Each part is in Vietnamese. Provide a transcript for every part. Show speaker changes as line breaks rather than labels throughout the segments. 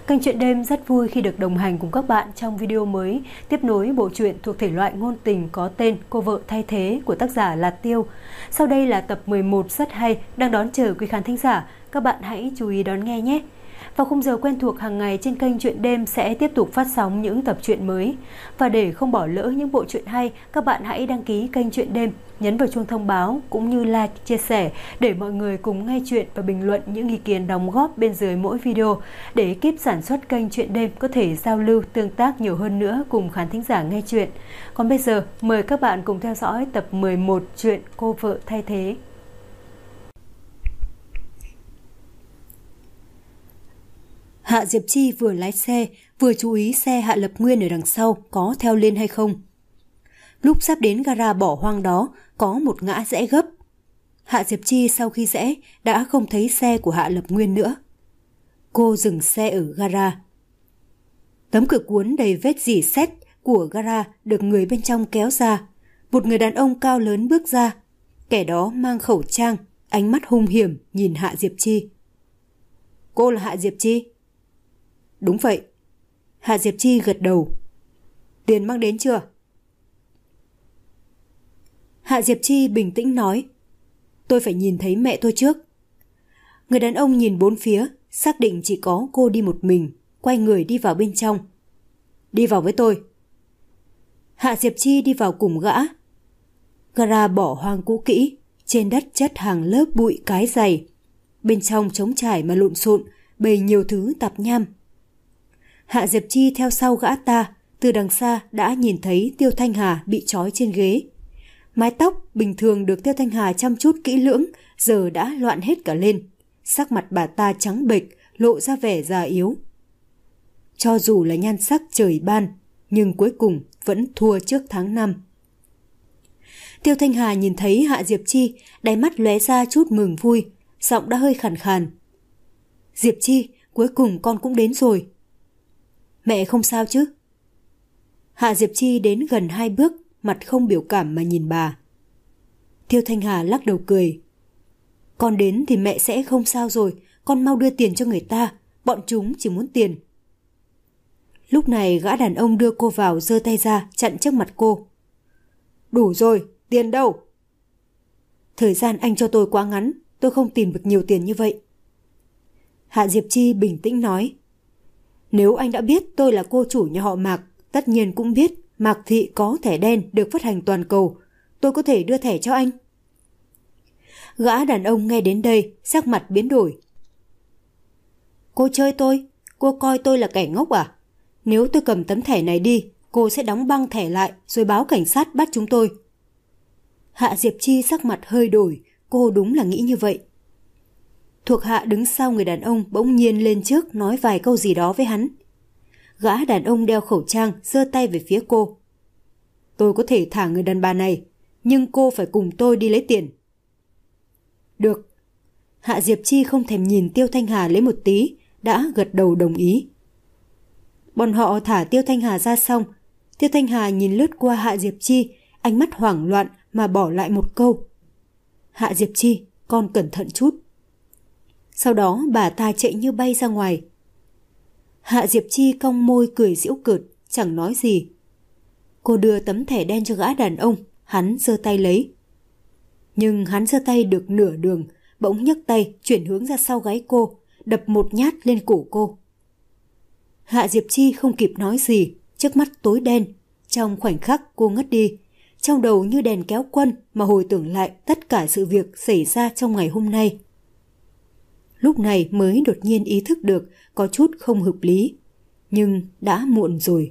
Kênh Chuyện Đêm rất vui khi được đồng hành cùng các bạn trong video mới tiếp nối bộ truyện thuộc thể loại ngôn tình có tên Cô vợ thay thế của tác giả là Tiêu. Sau đây là tập 11 rất hay đang đón chờ quý khán thính giả. Các bạn hãy chú ý đón nghe nhé. Vào khung giờ quen thuộc hàng ngày trên kênh Chuyện Đêm sẽ tiếp tục phát sóng những tập truyện mới. Và để không bỏ lỡ những bộ truyện hay, các bạn hãy đăng ký kênh Chuyện Đêm, nhấn vào chuông thông báo cũng như like, chia sẻ để mọi người cùng nghe chuyện và bình luận những ý kiến đóng góp bên dưới mỗi video để ekip sản xuất kênh Chuyện Đêm có thể giao lưu tương tác nhiều hơn nữa cùng khán thính giả nghe chuyện. Còn bây giờ, mời các bạn cùng theo dõi tập 11 truyện Cô vợ thay thế. Hạ Diệp Chi vừa lái xe, vừa chú ý xe Hạ Lập Nguyên ở đằng sau có theo lên hay không. Lúc sắp đến gara bỏ hoang đó, có một ngã rẽ gấp. Hạ Diệp Chi sau khi rẽ đã không thấy xe của Hạ Lập Nguyên nữa. Cô dừng xe ở gara. Tấm cửa cuốn đầy vết rỉ sét của gara được người bên trong kéo ra. Một người đàn ông cao lớn bước ra. Kẻ đó mang khẩu trang, ánh mắt hung hiểm nhìn Hạ Diệp Chi. Cô là Hạ Diệp Chi? Đúng vậy. Hạ Diệp Chi gật đầu. Tiền mang đến chưa? Hạ Diệp Chi bình tĩnh nói. Tôi phải nhìn thấy mẹ tôi trước. Người đàn ông nhìn bốn phía, xác định chỉ có cô đi một mình, quay người đi vào bên trong. Đi vào với tôi. Hạ Diệp Chi đi vào cùng gã. Gara bỏ hoang cũ kỹ, trên đất chất hàng lớp bụi cái dày. Bên trong trống trải mà lộn xộn, bày nhiều thứ tạp nham. Hạ Diệp Chi theo sau gã ta, từ đằng xa đã nhìn thấy Tiêu Thanh Hà bị trói trên ghế. Mái tóc bình thường được Tiêu Thanh Hà chăm chút kỹ lưỡng, giờ đã loạn hết cả lên. Sắc mặt bà ta trắng bệch, lộ ra vẻ già yếu. Cho dù là nhan sắc trời ban, nhưng cuối cùng vẫn thua trước tháng 5. Tiêu Thanh Hà nhìn thấy Hạ Diệp Chi, đáy mắt lóe ra chút mừng vui, giọng đã hơi khàn khàn. Diệp Chi, cuối cùng con cũng đến rồi. Mẹ không sao chứ? Hạ Diệp Chi đến gần 2 bước, mặt không biểu cảm mà nhìn bà. Tiêu Thanh Hà lắc đầu cười. Con đến thì mẹ sẽ không sao rồi, con mau đưa tiền cho người ta, bọn chúng chỉ muốn tiền. Lúc này gã đàn ông đưa cô vào giơ tay ra chặn trước mặt cô. Đủ rồi, tiền đâu? Thời gian anh cho tôi quá ngắn, tôi không tìm được nhiều tiền như vậy. Hạ Diệp Chi bình tĩnh nói. Nếu anh đã biết tôi là cô chủ nhà họ Mạc, tất nhiên cũng biết Mạc Thị có thẻ đen được phát hành toàn cầu. Tôi có thể đưa thẻ cho anh. Gã đàn ông nghe đến đây, sắc mặt biến đổi. Cô chơi tôi? Cô coi tôi là kẻ ngốc à? Nếu tôi cầm tấm thẻ này đi, cô sẽ đóng băng thẻ lại rồi báo cảnh sát bắt chúng tôi. Hạ Diệp Chi sắc mặt hơi đổi, cô đúng là nghĩ như vậy. Thuộc hạ đứng sau người đàn ông bỗng nhiên lên trước nói vài câu gì đó với hắn. Gã đàn ông đeo khẩu trang giơ tay về phía cô. Tôi có thể thả người đàn bà này, nhưng cô phải cùng tôi đi lấy tiền. Được. Hạ Diệp Chi không thèm nhìn Tiêu Thanh Hà lấy một tí, đã gật đầu đồng ý. Bọn họ thả Tiêu Thanh Hà ra xong, Tiêu Thanh Hà nhìn lướt qua Hạ Diệp Chi, ánh mắt hoảng loạn mà bỏ lại một câu. Hạ Diệp Chi, con cẩn thận chút. Sau đó bà ta chạy như bay ra ngoài. Hạ Diệp Chi cong môi cười giễu cợt, chẳng nói gì. Cô đưa tấm thẻ đen cho gã đàn ông, hắn giơ tay lấy. Nhưng hắn giơ tay được nửa đường, bỗng nhấc tay chuyển hướng ra sau gáy cô, đập một nhát lên cổ cô. Hạ Diệp Chi không kịp nói gì, trước mắt tối đen. Trong khoảnh khắc cô ngất đi, trong đầu như đèn kéo quân mà hồi tưởng lại tất cả sự việc xảy ra trong ngày hôm nay. Lúc này mới đột nhiên ý thức được có chút không hợp lý, nhưng đã muộn rồi.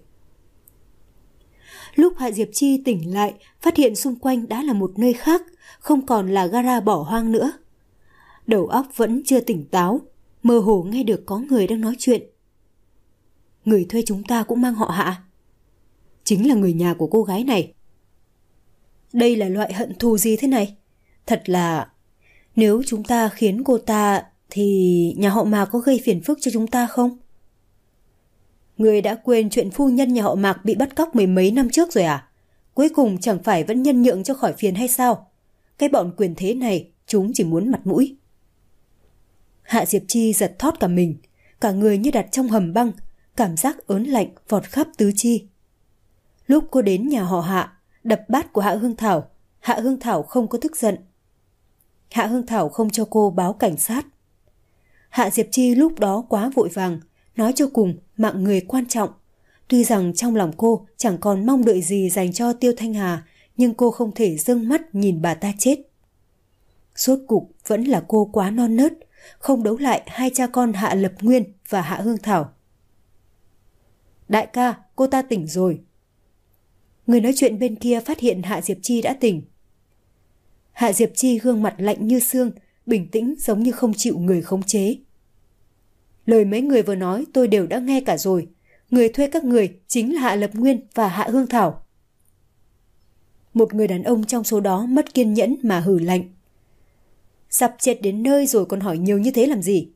Lúc Hạ Diệp Chi tỉnh lại, phát hiện xung quanh đã là một nơi khác, không còn là gara bỏ hoang nữa. Đầu óc vẫn chưa tỉnh táo, mơ hồ nghe được có người đang nói chuyện. Người thuê chúng ta cũng mang họ Hạ. Chính là người nhà của cô gái này. Đây là loại hận thù gì thế này? Thật là... Nếu chúng ta khiến cô ta thì nhà họ Mạc có gây phiền phức cho chúng ta không? Người đã quên chuyện phu nhân nhà họ Mạc bị bắt cóc 10 mấy năm trước rồi à? Cuối cùng chẳng phải vẫn nhân nhượng cho khỏi phiền hay sao? Cái bọn quyền thế này, chúng chỉ muốn mặt mũi. Hạ Diệp Chi giật thót cả mình. cả người như đặt trong hầm băng, cảm giác ớn lạnh vọt khắp tứ chi. Lúc cô đến nhà họ Hạ, đập bát của Hạ Hương Thảo, Hạ Hương Thảo không có tức giận. Hạ Hương Thảo không cho cô báo cảnh sát. Hạ Diệp Chi lúc đó quá vội vàng, nói cho cùng mạng người quan trọng. Tuy rằng trong lòng cô chẳng còn mong đợi gì dành cho Tiêu Thanh Hà, nhưng cô không thể dâng mắt nhìn bà ta chết. Rốt cục vẫn là cô quá non nớt, không đấu lại hai cha con Hạ Lập Nguyên và Hạ Hương Thảo. Đại ca, cô ta tỉnh rồi. Người nói chuyện bên kia phát hiện Hạ Diệp Chi đã tỉnh. Hạ Diệp Chi gương mặt lạnh như xương, bình tĩnh giống như không chịu người khống chế. Lời mấy người vừa nói tôi đều đã nghe cả rồi. Người thuê các người chính là Hạ Lập Nguyên và Hạ Hương Thảo. Một người đàn ông trong số đó mất kiên nhẫn mà hừ lạnh. Sắp chết đến nơi rồi còn hỏi nhiều như thế làm gì?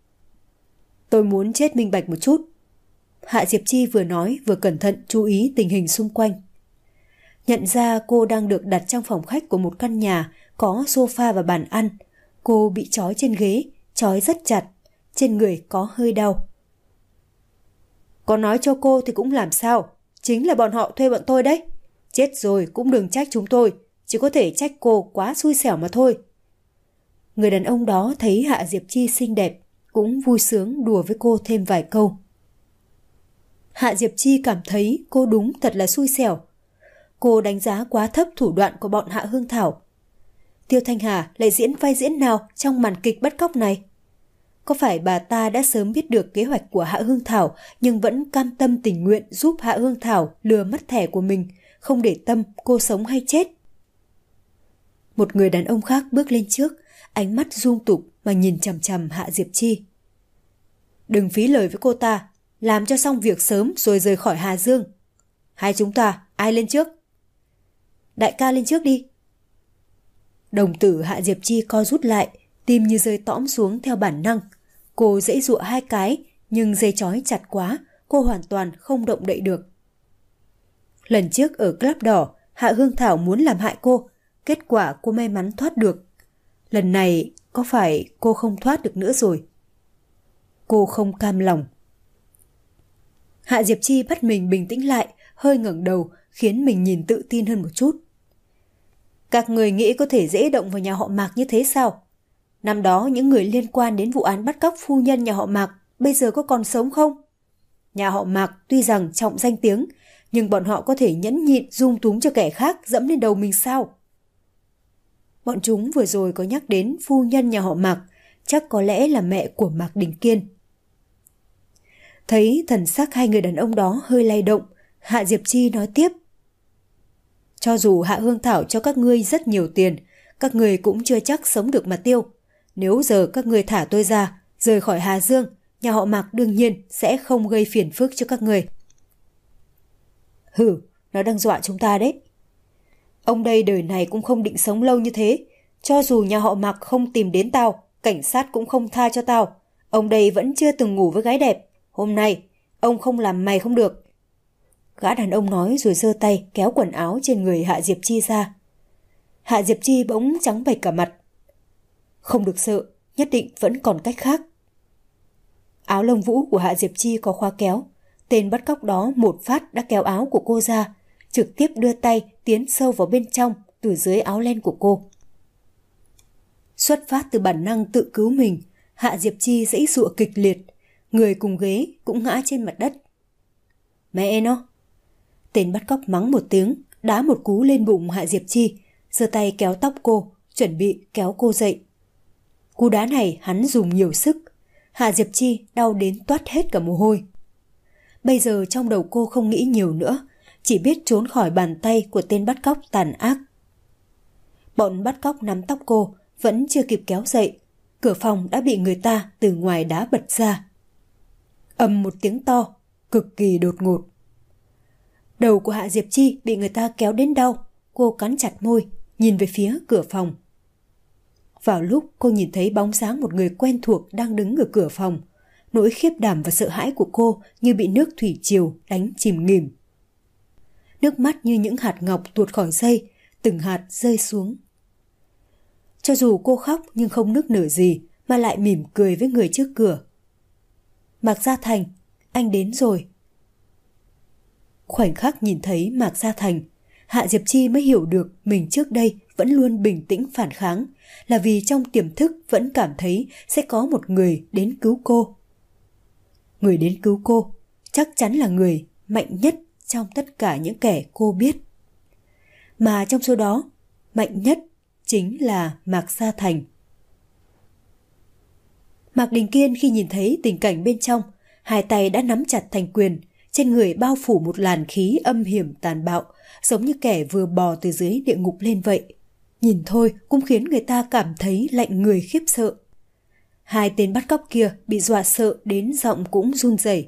Tôi muốn chết minh bạch một chút. Hạ Diệp Chi vừa nói vừa cẩn thận chú ý tình hình xung quanh. Nhận ra cô đang được đặt trong phòng khách của một căn nhà có sofa và bàn ăn. Cô bị trói trên ghế, trói rất chặt, trên người có hơi đau. Có nói cho cô thì cũng làm sao, chính là bọn họ thuê bọn tôi đấy. Chết rồi cũng đừng trách chúng tôi, chỉ có thể trách cô quá xui xẻo mà thôi. Người đàn ông đó thấy Hạ Diệp Chi xinh đẹp, cũng vui sướng đùa với cô thêm vài câu. Hạ Diệp Chi cảm thấy cô đúng thật là xui xẻo. Cô đánh giá quá thấp thủ đoạn của bọn Hạ Hương Thảo. Tiêu Thanh Hà lại diễn vai diễn nào trong màn kịch bắt cóc này? Có phải bà ta đã sớm biết được kế hoạch của Hạ Hương Thảo nhưng vẫn cam tâm tình nguyện giúp Hạ Hương Thảo lừa mất thẻ của mình, không để tâm cô sống hay chết? Một người đàn ông khác bước lên trước, ánh mắt rung tục mà nhìn chằm chằm Hạ Diệp Chi. Đừng phí lời với cô ta, làm cho xong việc sớm rồi rời khỏi Hà Dương. Hai chúng ta, ai lên trước? Đại ca lên trước đi. Đồng tử Hạ Diệp Chi co rút lại, tim như rơi tõm xuống theo bản năng. Cô giãy giụa hai cái, nhưng dây trói chặt quá, cô hoàn toàn không động đậy được. Lần trước ở Club Đỏ, Hạ Hương Thảo muốn làm hại cô, kết quả cô may mắn thoát được. Lần này có phải cô không thoát được nữa rồi? Cô không cam lòng. Hạ Diệp Chi bắt mình bình tĩnh lại, hơi ngẩng đầu, khiến mình nhìn tự tin hơn một chút. Các người nghĩ có thể dễ động vào nhà họ Mạc như thế sao? Năm đó những người liên quan đến vụ án bắt cóc phu nhân nhà họ Mạc bây giờ có còn sống không? Nhà họ Mạc tuy rằng trọng danh tiếng, nhưng bọn họ có thể nhẫn nhịn dung túng cho kẻ khác dẫm lên đầu mình sao? Bọn chúng vừa rồi có nhắc đến phu nhân nhà họ Mạc, chắc có lẽ là mẹ của Mạc Đình Kiên. Thấy thần sắc hai người đàn ông đó hơi lay động, Hạ Diệp Chi nói tiếp. Cho dù Hạ Hương Thảo cho các ngươi rất nhiều tiền, các ngươi cũng chưa chắc sống được mà tiêu. Nếu giờ các ngươi thả tôi ra, rời khỏi Hà Dương, nhà họ Mạc đương nhiên sẽ không gây phiền phức cho các ngươi. Hừ, nó đang dọa chúng ta đấy. Ông đây đời này cũng không định sống lâu như thế. Cho dù nhà họ Mạc không tìm đến tao, cảnh sát cũng không tha cho tao. Ông đây vẫn chưa từng ngủ với gái đẹp. Hôm nay, ông không làm mày không được. Gã đàn ông nói rồi giơ tay kéo quần áo trên người Hạ Diệp Chi ra. Hạ Diệp Chi bỗng trắng bệch cả mặt. Không được sợ, nhất định vẫn còn cách khác. Áo lông vũ của Hạ Diệp Chi có khóa kéo. Tên bắt cóc đó một phát đã kéo áo của cô ra, trực tiếp đưa tay tiến sâu vào bên trong từ dưới áo len của cô. Xuất phát từ bản năng tự cứu mình, Hạ Diệp Chi giãy giụa kịch liệt, người cùng ghế cũng ngã trên mặt đất. Mẹ nó! Tên bắt cóc mắng một tiếng, đá một cú lên bụng Hạ Diệp Chi, giơ tay kéo tóc cô, chuẩn bị kéo cô dậy. Cú đá này hắn dùng nhiều sức, Hạ Diệp Chi đau đến toát hết cả mồ hôi. Bây giờ trong đầu cô không nghĩ nhiều nữa, chỉ biết trốn khỏi bàn tay của tên bắt cóc tàn ác. Bọn bắt cóc nắm tóc cô, vẫn chưa kịp kéo dậy, cửa phòng đã bị người ta từ ngoài đá bật ra. Ầm một tiếng to, cực kỳ đột ngột. Đầu của Hạ Diệp Chi bị người ta kéo đến đau, cô cắn chặt môi, nhìn về phía cửa phòng. Vào lúc cô nhìn thấy bóng dáng một người quen thuộc đang đứng ở cửa phòng, nỗi khiếp đảm và sợ hãi của cô như bị nước thủy triều đánh chìm nghỉm. Nước mắt như những hạt ngọc tuột khỏi dây, từng hạt rơi xuống. Cho dù cô khóc nhưng không nức nở gì mà lại mỉm cười với người trước cửa. Mạc Gia Thành, anh đến rồi. Khoảnh khắc nhìn thấy Mạc Gia Thành, Hạ Diệp Chi mới hiểu được mình trước đây vẫn luôn bình tĩnh phản kháng, là vì trong tiềm thức vẫn cảm thấy sẽ có một người đến cứu cô. Người đến cứu cô chắc chắn là người mạnh nhất trong tất cả những kẻ cô biết. Mà trong số đó, mạnh nhất chính là Mạc Gia Thành. Mạc Đình Kiên khi nhìn thấy tình cảnh bên trong, hai tay đã nắm chặt thành quyền, trên người bao phủ một làn khí âm hiểm tàn bạo, giống như kẻ vừa bò từ dưới địa ngục lên vậy. Nhìn thôi cũng khiến người ta cảm thấy lạnh người khiếp sợ. Hai tên bắt cóc kia bị dọa sợ đến giọng cũng run rẩy.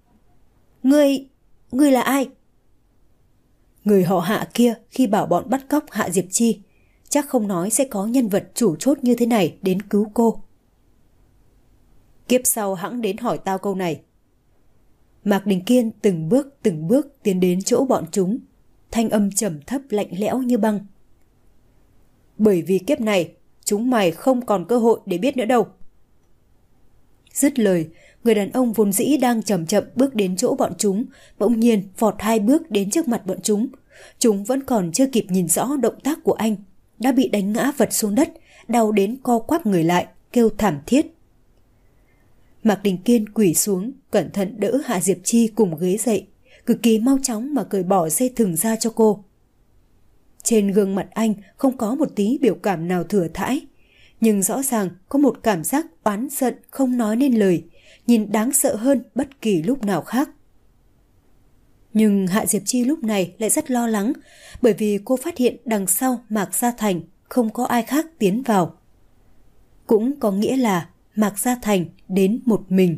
Ngươi là ai? Người họ Hạ kia khi bảo bọn bắt cóc Hạ Diệp Chi, chắc không nói sẽ có nhân vật chủ chốt như thế này đến cứu cô. Kiếp sau hẵng đến hỏi tao câu này. Mạc Đình Kiên từng bước tiến đến chỗ bọn chúng, thanh âm trầm thấp lạnh lẽo như băng. Bởi vì kiếp này, chúng mày không còn cơ hội để biết nữa đâu. Dứt lời, người đàn ông vốn dĩ đang chậm chậm bước đến chỗ bọn chúng, bỗng nhiên vọt 2 bước đến trước mặt bọn chúng. Chúng vẫn còn chưa kịp nhìn rõ động tác của anh, đã bị đánh ngã vật xuống đất, đau đến co quắp người lại, kêu thảm thiết. Mạc Đình Kiên quỳ xuống, cẩn thận đỡ Hạ Diệp Chi cùng ghế dậy, cực kỳ mau chóng mà cởi bỏ dây thừng ra cho cô. Trên gương mặt anh không có một tí biểu cảm nào thừa thãi, nhưng rõ ràng có một cảm giác oán giận không nói nên lời, nhìn đáng sợ hơn bất kỳ lúc nào khác. Nhưng Hạ Diệp Chi lúc này lại rất lo lắng, bởi vì cô phát hiện đằng sau Mạc Gia Thành không có ai khác tiến vào. Cũng có nghĩa là Mạc Gia Thành đến một mình.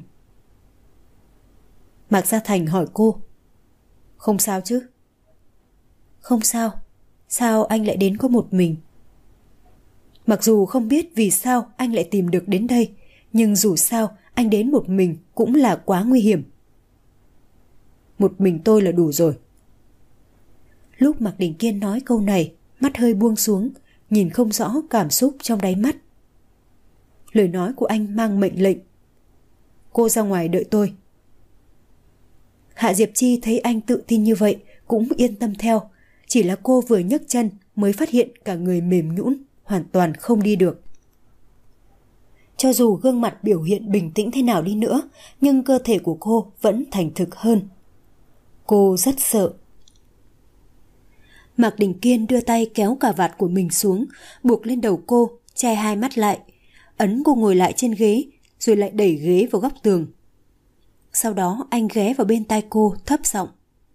Mạc Gia Thành hỏi cô, không sao chứ? Không sao. Sao anh lại đến có một mình? Mặc dù không biết vì sao anh lại tìm được đến đây, nhưng dù sao anh đến một mình cũng là quá nguy hiểm. Một mình tôi là đủ rồi. Lúc Mạc Đình Kiên nói câu này, mắt hơi buông xuống, nhìn không rõ cảm xúc trong đáy mắt. Lời nói của anh mang mệnh lệnh. Cô ra ngoài đợi tôi. Hạ Diệp Chi thấy anh tự tin như vậy cũng yên tâm theo, chỉ là cô vừa nhấc chân mới phát hiện cả người mềm nhũn, hoàn toàn không đi được. Cho dù gương mặt biểu hiện bình tĩnh thế nào đi nữa, nhưng cơ thể của cô vẫn thành thực hơn. Cô rất sợ. Mạc Đình Kiên đưa tay kéo cà vạt của mình xuống, buộc lên đầu cô, che hai mắt lại, ấn cô ngồi lại trên ghế, rồi lại đẩy ghế vào góc tường. Sau đó anh ghé vào bên tai cô thấp giọng.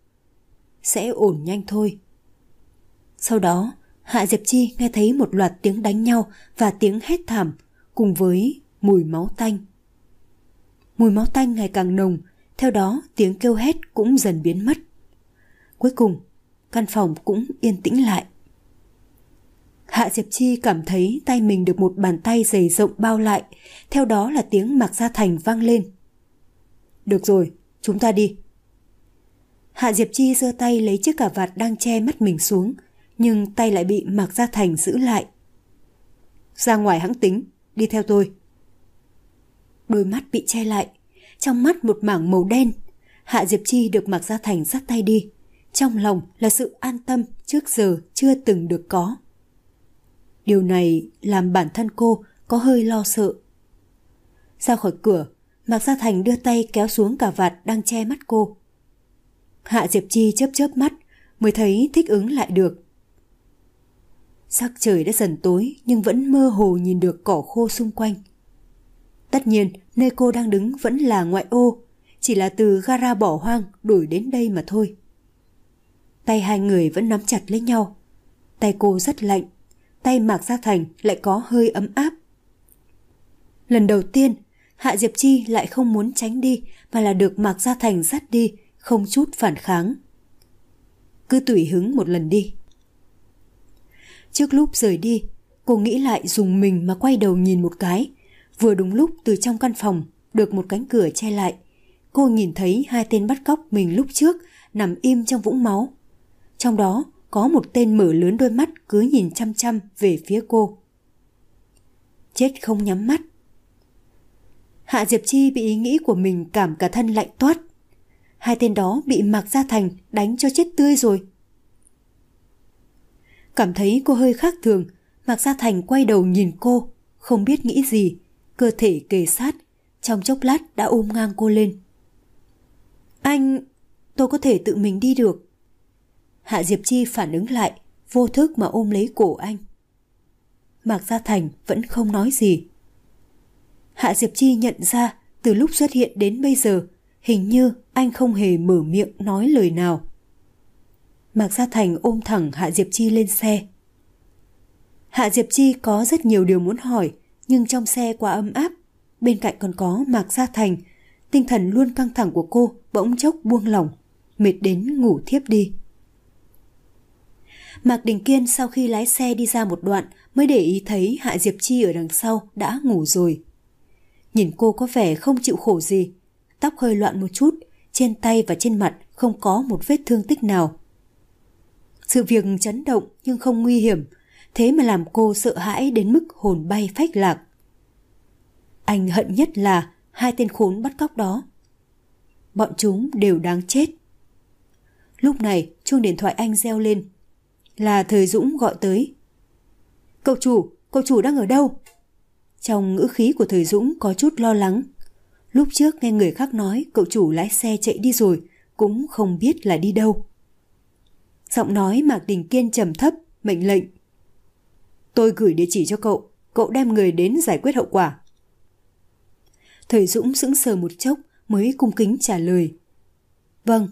Sẽ ổn nhanh thôi. Sau đó, Hạ Diệp Chi nghe thấy một loạt tiếng đánh nhau và tiếng hét thảm, cùng với mùi máu tanh. Mùi máu tanh ngày càng nồng, theo đó tiếng kêu hét cũng dần biến mất. Cuối cùng, căn phòng cũng yên tĩnh lại. Hạ Diệp Chi cảm thấy tay mình được một bàn tay dày rộng bao lại, theo đó là tiếng Mạc Gia Thành vang lên. Được rồi, chúng ta đi. Hạ Diệp Chi giơ tay lấy chiếc cà vạt đang che mắt mình xuống, nhưng tay lại bị Mạc Gia Thành giữ lại. Ra ngoài hãng tính, đi theo tôi. Đôi mắt bị che lại, trong mắt một mảng màu đen. Hạ Diệp Chi được Mạc Gia Thành dắt tay đi, trong lòng là sự an tâm trước giờ chưa từng được có. Điều này làm bản thân cô có hơi lo sợ. Ra khỏi cửa, Mạc Gia Thành đưa tay kéo xuống cà vạt đang che mắt cô. Hạ Diệp Chi chớp chớp mắt mới thấy thích ứng lại được. Sắc trời đã dần tối nhưng vẫn mơ hồ nhìn được cỏ khô xung quanh. Tất nhiên nơi cô đang đứng vẫn là ngoại ô, chỉ là từ gara bỏ hoang đổi đến đây mà thôi. Tay hai người vẫn nắm chặt lấy nhau. Tay cô rất lạnh, tay Mạc Gia Thành lại có hơi ấm áp. Lần đầu tiên, Hạ Diệp Chi lại không muốn tránh đi mà là được Mạc Gia Thành dắt đi, không chút phản kháng. Cứ tùy hứng một lần đi. Trước lúc rời đi, cô nghĩ lại dùng mình mà quay đầu nhìn một cái. Vừa đúng lúc từ trong căn phòng được một cánh cửa che lại, cô nhìn thấy hai tên bắt cóc mình lúc trước nằm im trong vũng máu. Trong đó có một tên mở lớn đôi mắt cứ nhìn chăm chăm về phía cô. Chết không nhắm mắt. Hạ Diệp Chi bị ý nghĩ của mình cảm cả thân lạnh toát. Hai tên đó bị Mạc Gia Thành đánh cho chết tươi rồi. Cảm thấy cô hơi khác thường, Mạc Gia Thành quay đầu nhìn cô, không biết nghĩ gì, cơ thể kề sát, trong chốc lát đã ôm ngang cô lên. Anh, tôi có thể tự mình đi được. Hạ Diệp Chi phản ứng lại, vô thức mà ôm lấy cổ anh. Mạc Gia Thành vẫn không nói gì. Hạ Diệp Chi nhận ra từ lúc xuất hiện đến bây giờ, hình như anh không hề mở miệng nói lời nào. Mạc Gia Thành ôm thẳng Hạ Diệp Chi lên xe. Hạ Diệp Chi có rất nhiều điều muốn hỏi, nhưng trong xe quá ấm áp, bên cạnh còn có Mạc Gia Thành, tinh thần luôn căng thẳng của cô bỗng chốc buông lỏng, mệt đến ngủ thiếp đi. Mạc Đình Kiên sau khi lái xe đi ra một đoạn mới để ý thấy Hạ Diệp Chi ở đằng sau đã ngủ rồi. Nhìn cô có vẻ không chịu khổ gì, tóc hơi loạn một chút, trên tay và trên mặt không có một vết thương tích nào. Sự việc chấn động nhưng không nguy hiểm, thế mà làm cô sợ hãi đến mức hồn bay phách lạc. Anh hận nhất là hai tên khốn bắt cóc đó. Bọn chúng đều đáng chết. Lúc này chuông điện thoại anh reo lên. Là Thời Dũng gọi tới. Cậu chủ đang ở đâu? Trong ngữ khí của Thời Dũng có chút lo lắng. Lúc trước nghe người khác nói cậu chủ lái xe chạy đi rồi, cũng không biết là đi đâu. Giọng nói Mạc Đình Kiên trầm thấp, mệnh lệnh. Tôi gửi địa chỉ cho cậu, cậu đem người đến giải quyết hậu quả. Thời Dũng sững sờ một chốc mới cung kính trả lời. Vâng.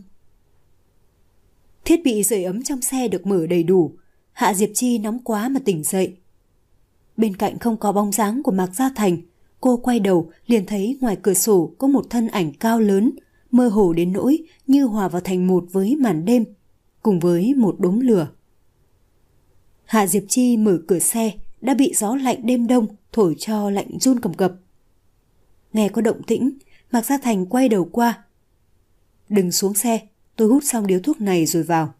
Thiết bị sưởi ấm trong xe được mở đầy đủ. Hạ Diệp Chi nóng quá mà tỉnh dậy. Bên cạnh không có bóng dáng của Mạc Gia Thành. Cô quay đầu liền thấy ngoài cửa sổ có một thân ảnh cao lớn, mơ hồ đến nỗi như hòa vào thành một với màn đêm, cùng với một đốm lửa. Hạ Diệp Chi mở cửa xe đã bị gió lạnh đêm đông thổi cho lạnh run cầm cập. Nghe có động tĩnh, Mạc Gia Thành quay đầu qua. Đừng xuống xe, tôi hút xong điếu thuốc này rồi vào.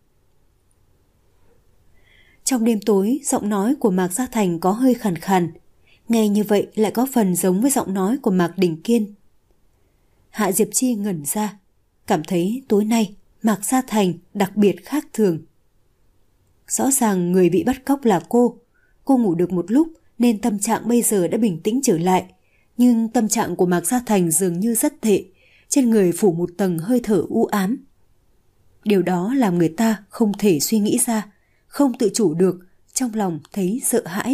Trong đêm tối, giọng nói của Mạc Gia Thành có hơi khàn khàn. Nghe như vậy lại có phần giống với giọng nói của Mạc Đình Kiên. Hạ Diệp Chi ngẩn ra, cảm thấy tối nay Mạc Gia Thành đặc biệt khác thường. Rõ ràng người bị bắt cóc là cô. Cô ngủ được một lúc nên tâm trạng bây giờ đã bình tĩnh trở lại. Nhưng tâm trạng của Mạc Gia Thành dường như rất tệ, trên người phủ một tầng hơi thở u ám. Điều đó làm người ta không thể suy nghĩ ra, không tự chủ được, trong lòng thấy sợ hãi.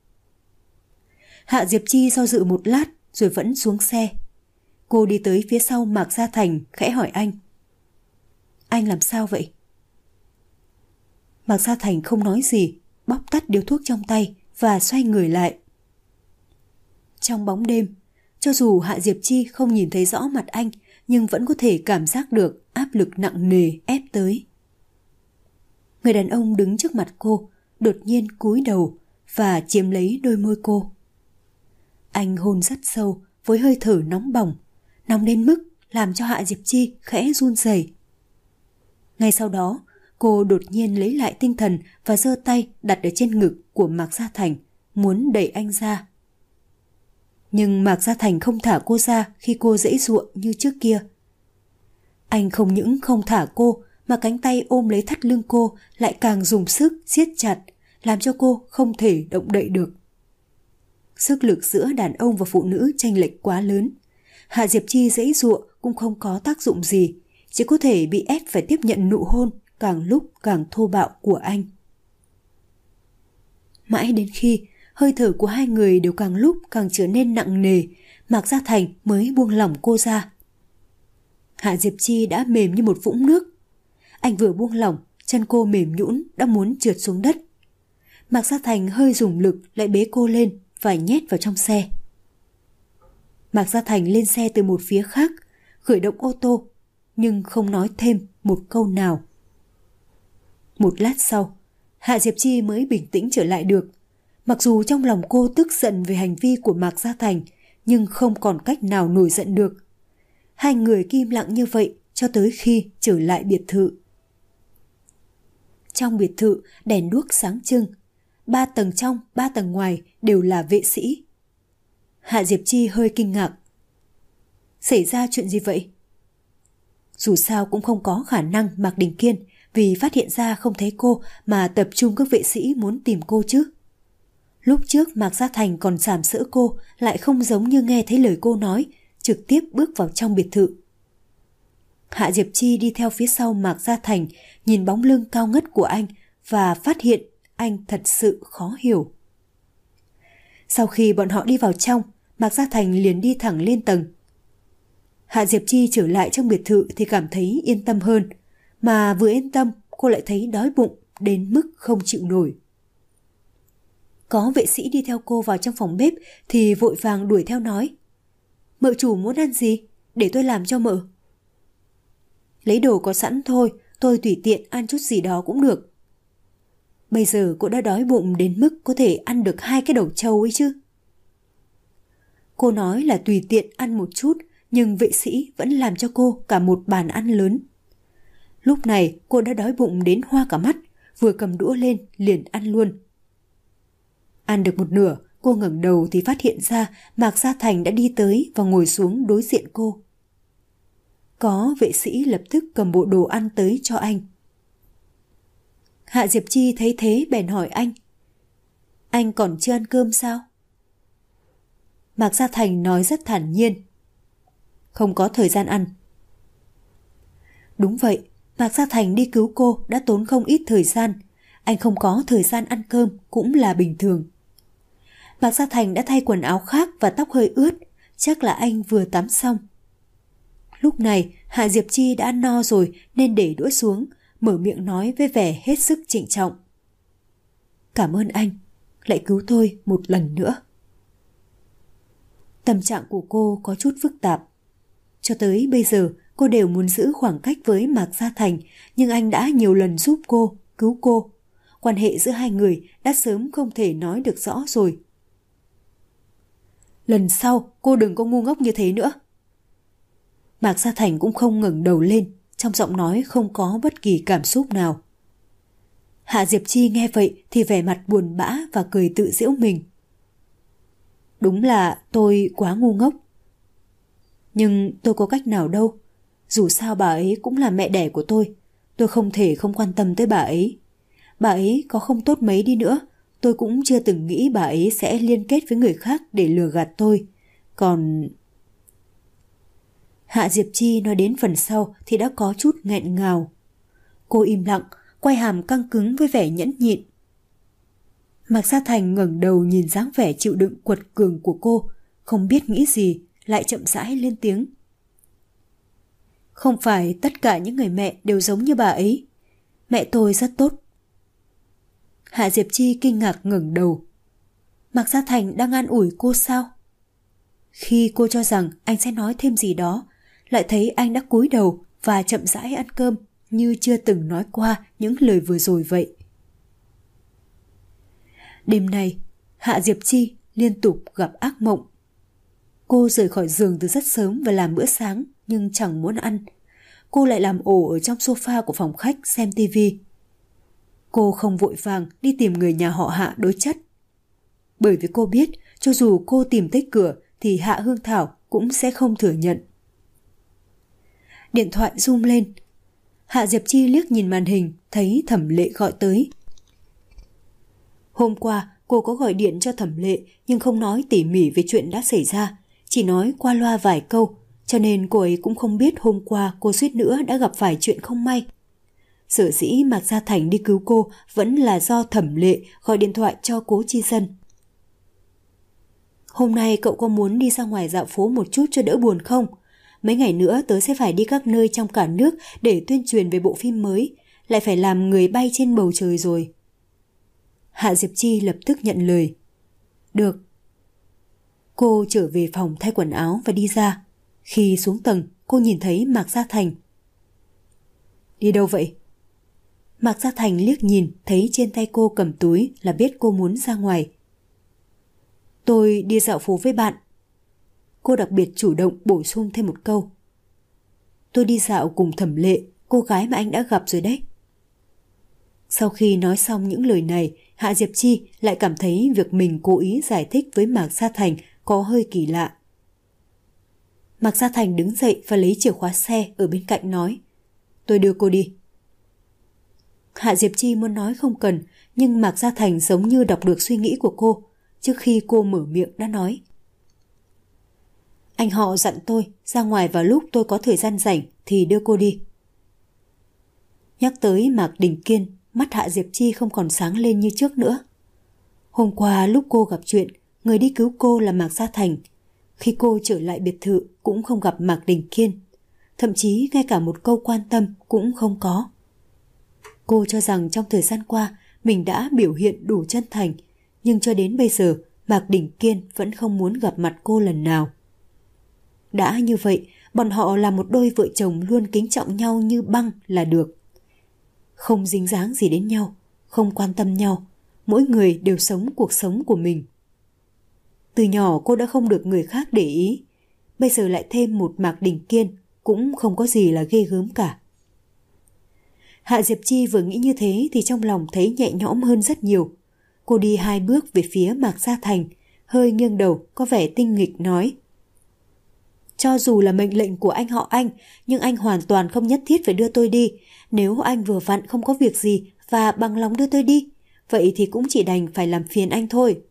Hạ Diệp Chi do dự một lát rồi vẫn xuống xe. Cô đi tới phía sau Mạc Gia Thành khẽ hỏi anh. Anh làm sao vậy? Mạc Gia Thành không nói gì, bóc tắt điếu thuốc trong tay và xoay người lại. Trong bóng đêm, cho dù Hạ Diệp Chi không nhìn thấy rõ mặt anh, nhưng vẫn có thể cảm giác được áp lực nặng nề ép tới. Người đàn ông đứng trước mặt cô, đột nhiên cúi đầu và chiếm lấy đôi môi cô. Anh hôn rất sâu với hơi thở nóng bỏng, nóng đến mức làm cho Hạ Diệp Chi khẽ run rẩy. Ngay sau đó, cô đột nhiên lấy lại tinh thần và giơ tay đặt ở trên ngực của Mạc Gia Thành, muốn đẩy anh ra. Nhưng Mạc Gia Thành không thả cô ra khi cô giãy giụa như trước kia. Anh không những không thả cô mà cánh tay ôm lấy thắt lưng cô lại càng dùng sức siết chặt, làm cho cô không thể động đậy được. Sức lực giữa đàn ông và phụ nữ chênh lệch quá lớn. Hạ Diệp Chi giãy giụa cũng không có tác dụng gì, chỉ có thể bị ép phải tiếp nhận nụ hôn càng lúc càng thô bạo của anh. Mãi đến khi hơi thở của hai người đều càng lúc càng trở nên nặng nề, Mạc Gia Thành mới buông lỏng cô ra. Hạ Diệp Chi đã mềm như một vũng nước. Anh vừa buông lỏng, chân cô mềm nhũn đã muốn trượt xuống đất. Mạc Gia Thành hơi dùng lực lại bế cô lên và nhét vào trong xe. Mạc Gia Thành lên xe từ một phía khác, khởi động ô tô, nhưng không nói thêm một câu nào. Một lát sau, Hạ Diệp Chi mới bình tĩnh trở lại được. Mặc dù trong lòng cô tức giận về hành vi của Mạc Gia Thành, nhưng không còn cách nào nổi giận được. Hai người im lặng như vậy cho tới khi trở lại biệt thự. Trong biệt thự, đèn đuốc sáng trưng. 3 tầng trong, 3 tầng ngoài đều là vệ sĩ. Hạ Diệp Chi hơi kinh ngạc. Xảy ra chuyện gì vậy? Dù sao cũng không có khả năng Mạc Đình Kiên vì phát hiện ra không thấy cô mà tập trung các vệ sĩ muốn tìm cô chứ. Lúc trước Mạc Gia Thành còn sàm sỡ cô, lại không giống như nghe thấy lời cô nói, trực tiếp bước vào trong biệt thự. Hạ Diệp Chi đi theo phía sau Mạc Gia Thành, nhìn bóng lưng cao ngất của anh và phát hiện anh thật sự khó hiểu. Sau khi bọn họ đi vào trong, Mạc Gia Thành liền đi thẳng lên tầng. Hạ Diệp Chi trở lại trong biệt thự thì cảm thấy yên tâm hơn, mà vừa yên tâm cô lại thấy đói bụng đến mức không chịu nổi. Có vệ sĩ đi theo cô vào trong phòng bếp thì vội vàng đuổi theo nói: "Mợ chủ muốn ăn gì? Để tôi làm cho mợ." "Lấy đồ có sẵn thôi, tôi tùy tiện ăn chút gì đó cũng được." Bây giờ cô đã đói bụng đến mức có thể ăn được 2 cái đầu trâu ấy chứ. Cô nói là tùy tiện ăn một chút, nhưng vệ sĩ vẫn làm cho cô cả một bàn ăn lớn. Lúc này cô đã đói bụng đến hoa cả mắt, vừa cầm đũa lên liền ăn luôn. Ăn được một nửa, cô ngẩng đầu thì phát hiện ra Mạc Gia Thành đã đi tới và ngồi xuống đối diện cô. Có vệ sĩ lập tức cầm bộ đồ ăn tới cho anh. Hạ Diệp Chi thấy thế bèn hỏi anh: "Anh còn chưa ăn cơm sao?" Mạc Gia Thành nói rất thản nhiên: "Không có thời gian ăn." Đúng vậy, Mạc Gia Thành đi cứu cô đã tốn không ít thời gian. Anh không có thời gian ăn cơm cũng là bình thường. Mạc Gia Thành đã thay quần áo khác và tóc hơi ướt, chắc là anh vừa tắm xong. Lúc này Hạ Diệp Chi đã ăn no rồi nên để đũa xuống, mở miệng nói với vẻ hết sức trịnh trọng: "Cảm ơn anh, lại cứu tôi một lần nữa." Tâm trạng của cô có chút phức tạp. Cho tới bây giờ cô đều muốn giữ khoảng cách với Mạc Gia Thành, nhưng anh đã nhiều lần giúp cô, cứu cô. Quan hệ giữa hai người đã sớm không thể nói được rõ rồi. "Lần sau cô đừng có ngu ngốc như thế nữa." Mạc Gia Thành cũng không ngẩng đầu lên, trong giọng nói không có bất kỳ cảm xúc nào. Hạ Diệp Chi nghe vậy thì vẻ mặt buồn bã và cười tự giễu mình. "Đúng là tôi quá ngu ngốc. Nhưng tôi có cách nào đâu. Dù sao bà ấy cũng là mẹ đẻ của tôi không thể không quan tâm tới bà ấy. Bà ấy có không tốt mấy đi nữa, tôi cũng chưa từng nghĩ bà ấy sẽ liên kết với người khác để lừa gạt tôi. Còn..." Hạ Diệp Chi nói đến phần sau thì đã có chút nghẹn ngào. Cô im lặng, quay hàm căng cứng với vẻ nhẫn nhịn. Mạc Gia Thành ngẩng đầu nhìn dáng vẻ chịu đựng quật cường của cô, không biết nghĩ gì, lại chậm rãi lên tiếng: "Không phải tất cả những người mẹ đều giống như bà ấy. Mẹ tôi rất tốt." Hạ Diệp Chi kinh ngạc ngẩng đầu. Mạc Gia Thành đang an ủi cô sao? Khi cô cho rằng anh sẽ nói thêm gì đó, lại thấy anh đã cúi đầu và chậm rãi ăn cơm như chưa từng nói qua những lời vừa rồi vậy. Đêm nay, Hạ Diệp Chi liên tục gặp ác mộng. Cô rời khỏi giường từ rất sớm và làm bữa sáng nhưng chẳng muốn ăn. Cô lại làm ổ ở trong sofa của phòng khách xem tivi. Cô không vội vàng đi tìm người nhà họ Hạ đối chất. Bởi vì cô biết cho dù cô tìm tới cửa thì Hạ Hương Thảo cũng sẽ không thừa nhận. Điện thoại rung lên. Hạ Diệp Chi liếc nhìn màn hình, thấy Thẩm Lệ gọi tới. Hôm qua cô có gọi điện cho Thẩm Lệ nhưng không nói tỉ mỉ về chuyện đã xảy ra, chỉ nói qua loa vài câu, cho nên cô ấy cũng không biết hôm qua cô suýt nữa đã gặp phải chuyện không may. Sở dĩ Mạc Gia Thành đi cứu cô vẫn là do Thẩm Lệ gọi điện thoại cho Cố Chi Dân. "Hôm nay cậu có muốn đi ra ngoài dạo phố một chút cho đỡ buồn không? Mấy ngày nữa tớ sẽ phải đi các nơi trong cả nước để tuyên truyền về bộ phim mới, lại phải làm người bay trên bầu trời rồi." Hạ Diệp Chi lập tức nhận lời. "Được." Cô trở về phòng thay quần áo và đi ra. Khi xuống tầng, cô nhìn thấy Mạc Gia Thành. "Đi đâu vậy?" Mạc Gia Thành liếc nhìn, thấy trên tay cô cầm túi là biết cô muốn ra ngoài. "Tôi đi dạo phố với bạn." Cô đặc biệt chủ động bổ sung thêm một câu. "Tôi đi dạo cùng Thẩm Lệ, cô gái mà anh đã gặp rồi đấy." Sau khi nói xong những lời này, Hạ Diệp Chi lại cảm thấy việc mình cố ý giải thích với Mạc Gia Thành có hơi kỳ lạ. Mạc Gia Thành đứng dậy và lấy chìa khóa xe ở bên cạnh nói: Tôi đưa cô đi. Hạ Diệp Chi muốn nói không cần, nhưng Mạc Gia Thành giống như đọc được suy nghĩ của cô. Trước khi cô mở miệng đã nói: Anh họ dặn tôi ra ngoài vào lúc tôi có thời gian rảnh thì đưa cô đi. Nhắc tới Mạc Đình Kiên, mắt Hạ Diệp Chi không còn sáng lên như trước nữa. Hôm qua lúc cô gặp chuyện, người đi cứu cô là Mạc Gia Thành. Khi cô trở lại biệt thự cũng không gặp Mạc Đình Kiên. Thậm chí ngay cả một câu quan tâm cũng không có. Cô cho rằng trong thời gian qua mình đã biểu hiện đủ chân thành, nhưng cho đến bây giờ Mạc Đình Kiên vẫn không muốn gặp mặt cô lần nào. Đã như vậy, bọn họ là một đôi vợ chồng luôn kính trọng nhau như băng là được. Không dính dáng gì đến nhau, không quan tâm nhau, mỗi người đều sống cuộc sống của mình. Từ nhỏ cô đã không được người khác để ý, bây giờ lại thêm một Mạc Đình Kiên cũng không có gì là ghê gớm cả. Hạ Diệp Chi vừa nghĩ như thế thì trong lòng thấy nhẹ nhõm hơn rất nhiều. Cô đi 2 bước về phía Mạc Gia Thành, hơi nghiêng đầu có vẻ tinh nghịch nói: Cho dù là mệnh lệnh của anh họ Anh, nhưng anh hoàn toàn không nhất thiết phải đưa tôi đi. Nếu anh vừa vặn không có việc gì và bằng lòng đưa tôi đi, vậy thì cũng chỉ đành phải làm phiền anh thôi.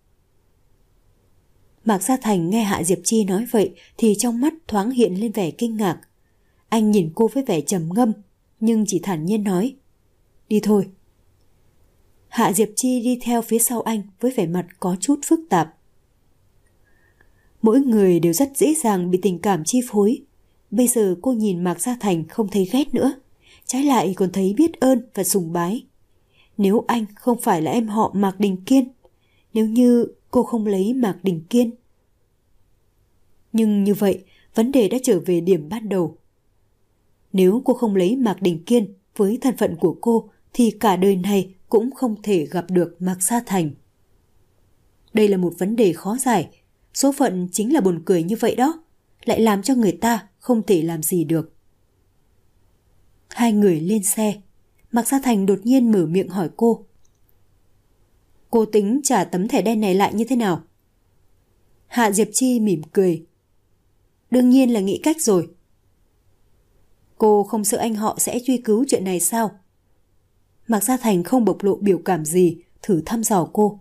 Mạc Gia Thành nghe Hạ Diệp Chi nói vậy thì trong mắt thoáng hiện lên vẻ kinh ngạc. Anh nhìn cô với vẻ trầm ngâm, nhưng chỉ thản nhiên nói: Đi thôi. Hạ Diệp Chi đi theo phía sau anh với vẻ mặt có chút phức tạp. Mỗi người đều rất dễ dàng bị tình cảm chi phối. Bây giờ cô nhìn Mạc Gia Thành không thấy ghét nữa, trái lại còn thấy biết ơn và sùng bái. Nếu anh không phải là em họ Mạc Đình Kiên, nếu như cô không lấy Mạc Đình Kiên. Nhưng như vậy, vấn đề đã trở về điểm ban đầu. Nếu cô không lấy Mạc Đình Kiên, với thân phận của cô thì cả đời này cũng không thể gặp được Mạc Gia Thành. Đây là một vấn đề khó giải. Số phận chính là buồn cười như vậy đó, lại làm cho người ta không thể làm gì được. Hai người lên xe. Mạc Gia Thành đột nhiên mở miệng hỏi cô: Cô tính trả tấm thẻ đen này lại như thế nào? Hạ Diệp Chi mỉm cười: Đương nhiên là nghĩ cách rồi. Cô không sợ anh họ sẽ truy cứu chuyện này sao? Mạc Gia Thành không bộc lộ biểu cảm gì, thử thăm dò cô.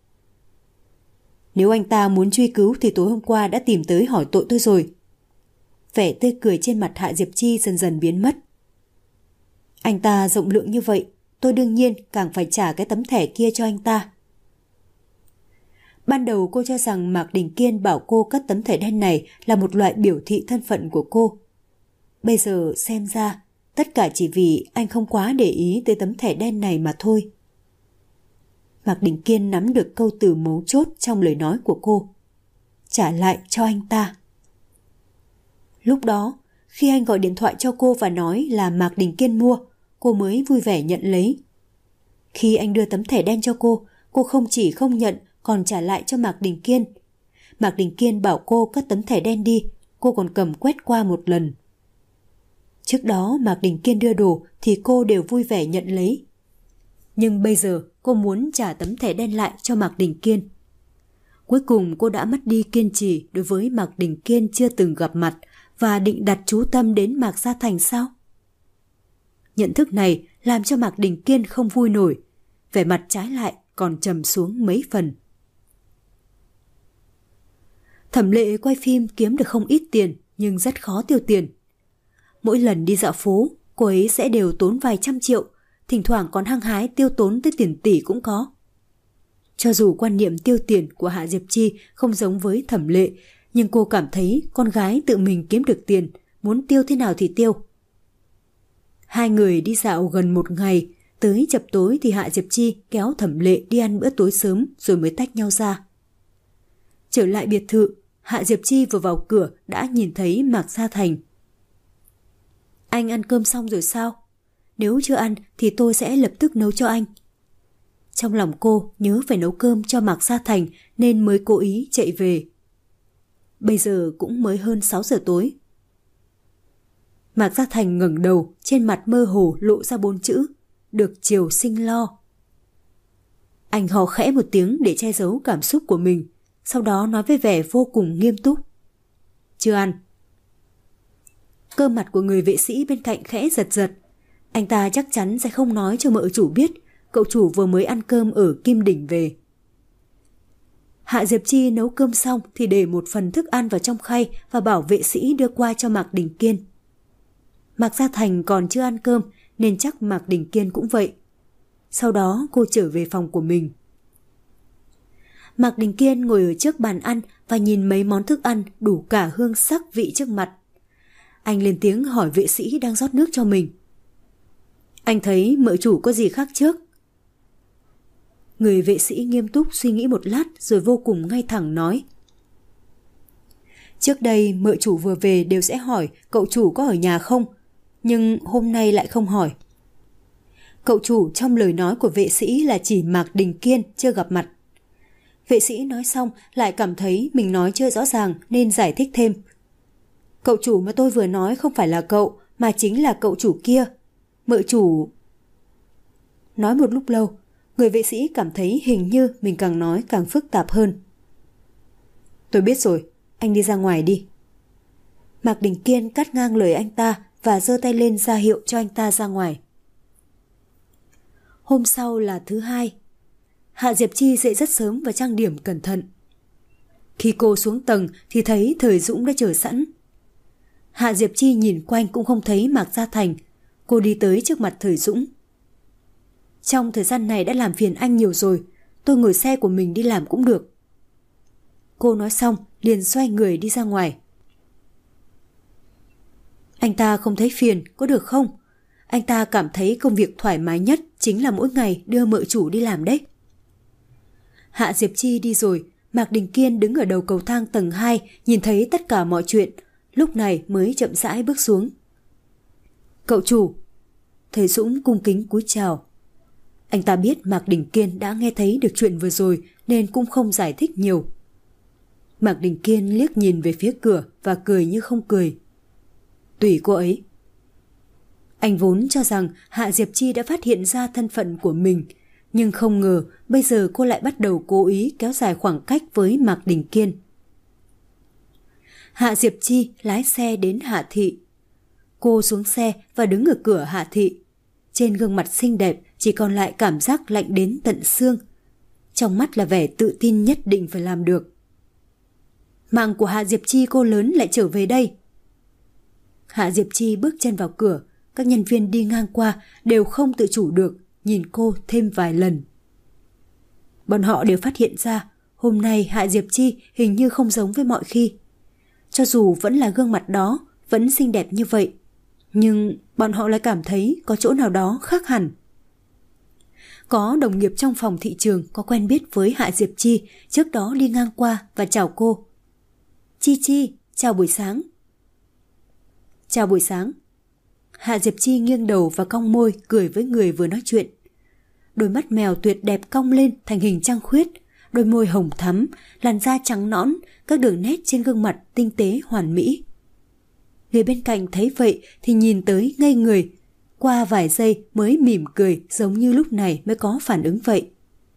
Nếu anh ta muốn truy cứu thì tối hôm qua đã tìm tới hỏi tội tôi rồi. Vẻ tươi cười trên mặt Hạ Diệp Chi dần dần biến mất. Anh ta rộng lượng như vậy, tôi đương nhiên càng phải trả cái tấm thẻ kia cho anh ta. Ban đầu cô cho rằng Mạc Đình Kiên bảo cô cất tấm thẻ đen này là một loại biểu thị thân phận của cô. Bây giờ xem ra, tất cả chỉ vì anh không quá để ý tới tấm thẻ đen này mà thôi. Mạc Đình Kiên nắm được câu từ mấu chốt trong lời nói của cô: trả lại cho anh ta. Lúc đó, khi anh gọi điện thoại cho cô và nói là Mạc Đình Kiên mua, cô mới vui vẻ nhận lấy. Khi anh đưa tấm thẻ đen cho cô không chỉ không nhận còn trả lại cho Mạc Đình Kiên. Mạc Đình Kiên bảo cô cất tấm thẻ đen đi, cô còn cầm quét qua một lần. Trước đó Mạc Đình Kiên đưa đồ thì cô đều vui vẻ nhận lấy. Nhưng bây giờ cô muốn trả tấm thẻ đen lại cho Mạc Đình Kiên. Cuối cùng cô đã mất đi kiên trì đối với Mạc Đình Kiên chưa từng gặp mặt và định đặt chú tâm đến Mạc Gia Thành sao? Nhận thức này làm cho Mạc Đình Kiên không vui nổi, vẻ mặt trái lại còn trầm xuống mấy phần. Thẩm Lệ quay phim kiếm được không ít tiền nhưng rất khó tiêu tiền. Mỗi lần đi dạo phố, cô ấy sẽ đều tốn vài trăm triệu, thỉnh thoảng còn hăng hái tiêu tốn tới tiền tỷ cũng có. Cho dù quan niệm tiêu tiền của Hạ Diệp Chi không giống với Thẩm Lệ, nhưng cô cảm thấy con gái tự mình kiếm được tiền, muốn tiêu thế nào thì tiêu. Hai người đi dạo gần một ngày, tới chập tối thì Hạ Diệp Chi kéo Thẩm Lệ đi ăn bữa tối sớm rồi mới tách nhau ra. Trở lại biệt thự, Hạ Diệp Chi vừa vào cửa đã nhìn thấy Mạc Gia Thành. Anh ăn cơm xong rồi sao? Nếu chưa ăn thì tôi sẽ lập tức nấu cho anh. Trong lòng cô nhớ phải nấu cơm cho Mạc Gia Thành nên mới cố ý chạy về. Bây giờ cũng mới hơn 6 giờ tối. Mạc Gia Thành ngẩng đầu, trên mặt mơ hồ lộ ra 4 chữ: được chiều sinh lo. Anh hò khẽ một tiếng để che giấu cảm xúc của mình, sau đó nói với vẻ vô cùng nghiêm túc: chưa ăn, Cơ mặt của người vệ sĩ bên cạnh khẽ giật giật. Anh ta chắc chắn sẽ không nói cho mợ chủ biết cậu chủ vừa mới ăn cơm ở Kim Đỉnh về. Hạ Diệp Chi nấu cơm xong thì để một phần thức ăn vào trong khay và bảo vệ sĩ đưa qua cho Mạc Đình Kiên. Mạc Gia Thành còn chưa ăn cơm nên chắc Mạc Đình Kiên cũng vậy. Sau đó cô trở về phòng của mình. Mạc Đình Kiên ngồi ở trước bàn ăn và nhìn mấy món thức ăn đủ cả hương sắc vị trước mặt. Anh lên tiếng hỏi vệ sĩ đang rót nước cho mình. Anh thấy mợ chủ có gì khác trước? Người vệ sĩ nghiêm túc suy nghĩ một lát rồi vô cùng ngay thẳng nói. Trước đây mợ chủ vừa về đều sẽ hỏi cậu chủ có ở nhà không, nhưng hôm nay lại không hỏi. Cậu chủ trong lời nói của vệ sĩ là chỉ Mạc Đình Kiên chưa gặp mặt. Vệ sĩ nói xong lại cảm thấy mình nói chưa rõ ràng nên giải thích thêm. Cậu chủ mà tôi vừa nói không phải là cậu mà chính là cậu chủ kia. Mợ chủ... Nói một lúc lâu, người vệ sĩ cảm thấy hình như mình càng nói càng phức tạp hơn. Tôi biết rồi, anh đi ra ngoài đi. Mạc Đình Kiên cắt ngang lời anh ta và giơ tay lên ra hiệu cho anh ta ra ngoài. Hôm sau là thứ hai. Hạ Diệp Chi dậy rất sớm và trang điểm cẩn thận. Khi cô xuống tầng thì thấy Thời Dũng đã chờ sẵn. Hạ Diệp Chi nhìn quanh cũng không thấy Mạc Gia Thành. Cô đi tới trước mặt Thời Dũng. Trong thời gian này đã làm phiền anh nhiều rồi, tôi ngồi xe của mình đi làm cũng được. Cô nói xong liền xoay người đi ra ngoài. Anh ta không thấy phiền, có được không? Anh ta cảm thấy công việc thoải mái nhất chính là mỗi ngày đưa mợ chủ đi làm đấy. Hạ Diệp Chi đi rồi, Mạc Đình Kiên đứng ở đầu cầu thang tầng 2 nhìn thấy tất cả mọi chuyện, lúc này mới chậm rãi bước xuống. Cậu chủ. Thầy Dũng cung kính cúi chào. Anh ta biết Mạc Đình Kiên đã nghe thấy được chuyện vừa rồi nên cũng không giải thích nhiều. Mạc Đình Kiên liếc nhìn về phía cửa và cười như không cười. Tùy cô ấy. Anh vốn cho rằng Hạ Diệp Chi đã phát hiện ra thân phận của mình, nhưng không ngờ bây giờ cô lại bắt đầu cố ý kéo dài khoảng cách với Mạc Đình Kiên. Hạ Diệp Chi lái xe đến Hạ Thị. Cô xuống xe và đứng ở cửa Hạ Thị. Trên gương mặt xinh đẹp chỉ còn lại cảm giác lạnh đến tận xương. Trong mắt là vẻ tự tin nhất định phải làm được. Mạng của Hạ Diệp Chi cô lớn lại trở về đây. Hạ Diệp Chi bước chân vào cửa, các nhân viên đi ngang qua đều không tự chủ được nhìn cô thêm vài lần. Bọn họ đều phát hiện ra hôm nay Hạ Diệp Chi hình như không giống với mọi khi. Cho dù vẫn là gương mặt đó, vẫn xinh đẹp như vậy, nhưng bọn họ lại cảm thấy có chỗ nào đó khác hẳn. Có đồng nghiệp trong phòng thị trường có quen biết với Hạ Diệp Chi, trước đó đi ngang qua và chào cô. Chi Chi, chào buổi sáng. Chào buổi sáng. Hạ Diệp Chi nghiêng đầu và cong môi cười với người vừa nói chuyện. Đôi mắt mèo tuyệt đẹp cong lên thành hình trăng khuyết, đôi môi hồng thắm, làn da trắng nõn, các đường nét trên gương mặt tinh tế hoàn mỹ. Người bên cạnh thấy vậy thì nhìn tới ngây người, qua vài giây mới mỉm cười giống như lúc này mới có phản ứng vậy.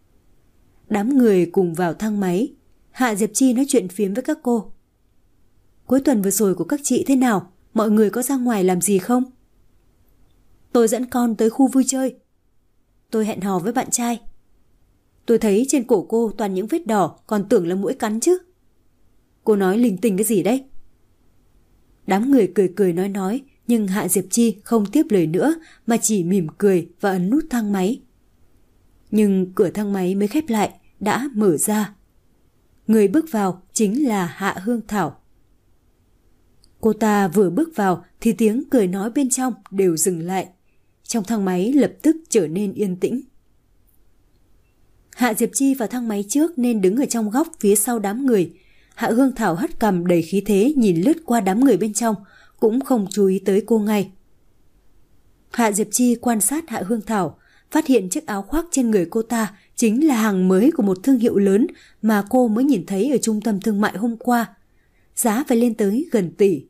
Đám người cùng vào thang máy, Hạ Diệp Chi nói chuyện phiếm với các cô. Cuối tuần vừa rồi của các chị thế nào? Mọi người có ra ngoài làm gì không? Tôi dẫn con tới khu vui chơi. Tôi hẹn hò với bạn trai. Tôi thấy trên cổ cô toàn những vết đỏ, còn tưởng là muỗi cắn chứ. Cô nói linh tinh cái gì đấy? Đám người cười cười nói, nhưng Hạ Diệp Chi không tiếp lời nữa mà chỉ mỉm cười và ấn nút thang máy. Nhưng cửa thang máy mới khép lại, đã mở ra. Người bước vào chính là Hạ Hương Thảo. Cô ta vừa bước vào thì tiếng cười nói bên trong đều dừng lại. Trong thang máy lập tức trở nên yên tĩnh. Hạ Diệp Chi vào thang máy trước nên đứng ở trong góc phía sau đám người. Hạ Hương Thảo hất cằm đầy khí thế nhìn lướt qua đám người bên trong, cũng không chú ý tới cô ngay. Hạ Diệp Chi quan sát Hạ Hương Thảo, phát hiện chiếc áo khoác trên người cô ta chính là hàng mới của một thương hiệu lớn mà cô mới nhìn thấy ở trung tâm thương mại hôm qua. Giá phải lên tới gần tỷ.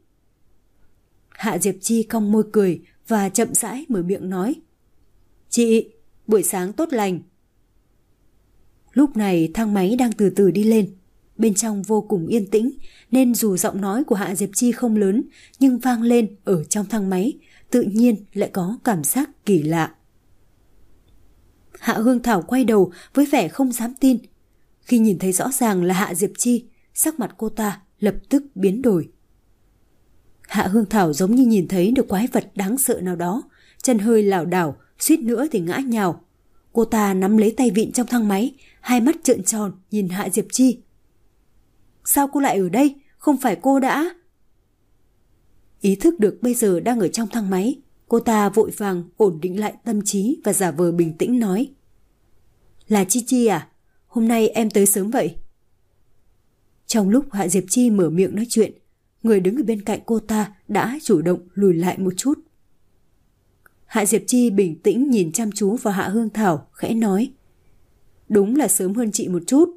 Hạ Diệp Chi cong môi cười và chậm rãi mở miệng nói. Chị, buổi sáng tốt lành. Lúc này thang máy đang từ từ đi lên. bên trong vô cùng yên tĩnh, nên dù giọng nói của Hạ Diệp Chi không lớn, nhưng vang lên ở trong thang máy, tự nhiên lại có cảm giác kỳ lạ. Hạ Hương Thảo quay đầu với vẻ không dám tin. Khi nhìn thấy rõ ràng là Hạ Diệp Chi, sắc mặt cô ta lập tức biến đổi. Hạ Hương Thảo giống như nhìn thấy được quái vật đáng sợ nào đó, chân hơi lảo đảo, suýt nữa thì ngã nhào. Cô ta nắm lấy tay vịn trong thang máy, hai mắt trợn tròn nhìn Hạ Diệp Chi. Sao cô lại ở đây? Không phải cô đã... Ý thức được bây giờ đang ở trong thang máy, cô ta vội vàng ổn định lại tâm trí và giả vờ bình tĩnh nói. Là Chi Chi à? Hôm nay em tới sớm vậy? Trong lúc Hạ Diệp Chi mở miệng nói chuyện, người đứng ở bên cạnh cô ta đã chủ động lùi lại một chút. Hạ Diệp Chi bình tĩnh nhìn chăm chú vào Hạ Hương Thảo, khẽ nói. Đúng là sớm hơn chị một chút.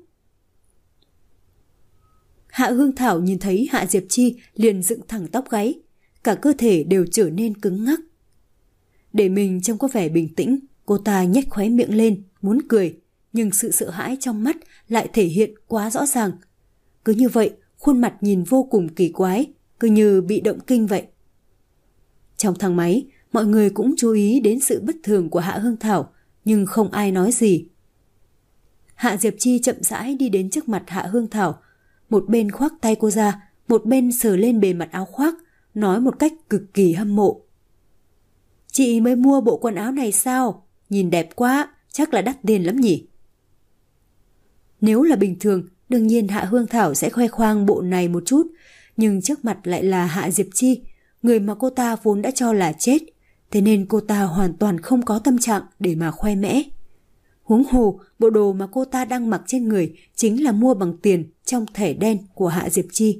Hạ Hương Thảo nhìn thấy Hạ Diệp Chi liền dựng thẳng tóc gáy, cả cơ thể đều trở nên cứng ngắc. Để mình trông có vẻ bình tĩnh, cô ta nhếch khóe miệng lên, muốn cười, nhưng sự sợ hãi trong mắt lại thể hiện quá rõ ràng. Cứ như vậy, khuôn mặt nhìn vô cùng kỳ quái, cứ như bị động kinh vậy. Trong thang máy, mọi người cũng chú ý đến sự bất thường của Hạ Hương Thảo, nhưng không ai nói gì. Hạ Diệp Chi chậm rãi đi đến trước mặt Hạ Hương Thảo, một bên khoác tay cô ra, một bên sờ lên bề mặt áo khoác, nói một cách cực kỳ hâm mộ. Chị mới mua bộ quần áo này sao? Nhìn đẹp quá, chắc là đắt tiền lắm nhỉ? Nếu là bình thường, đương nhiên Hạ Hương Thảo sẽ khoe khoang bộ này một chút, nhưng trước mặt lại là Hạ Diệp Chi, người mà cô ta vốn đã cho là chết, thế nên cô ta hoàn toàn không có tâm trạng để mà khoe mẽ. Huống hồ, bộ đồ mà cô ta đang mặc trên người chính là mua bằng tiền trong thẻ đen của Hạ Diệp Chi.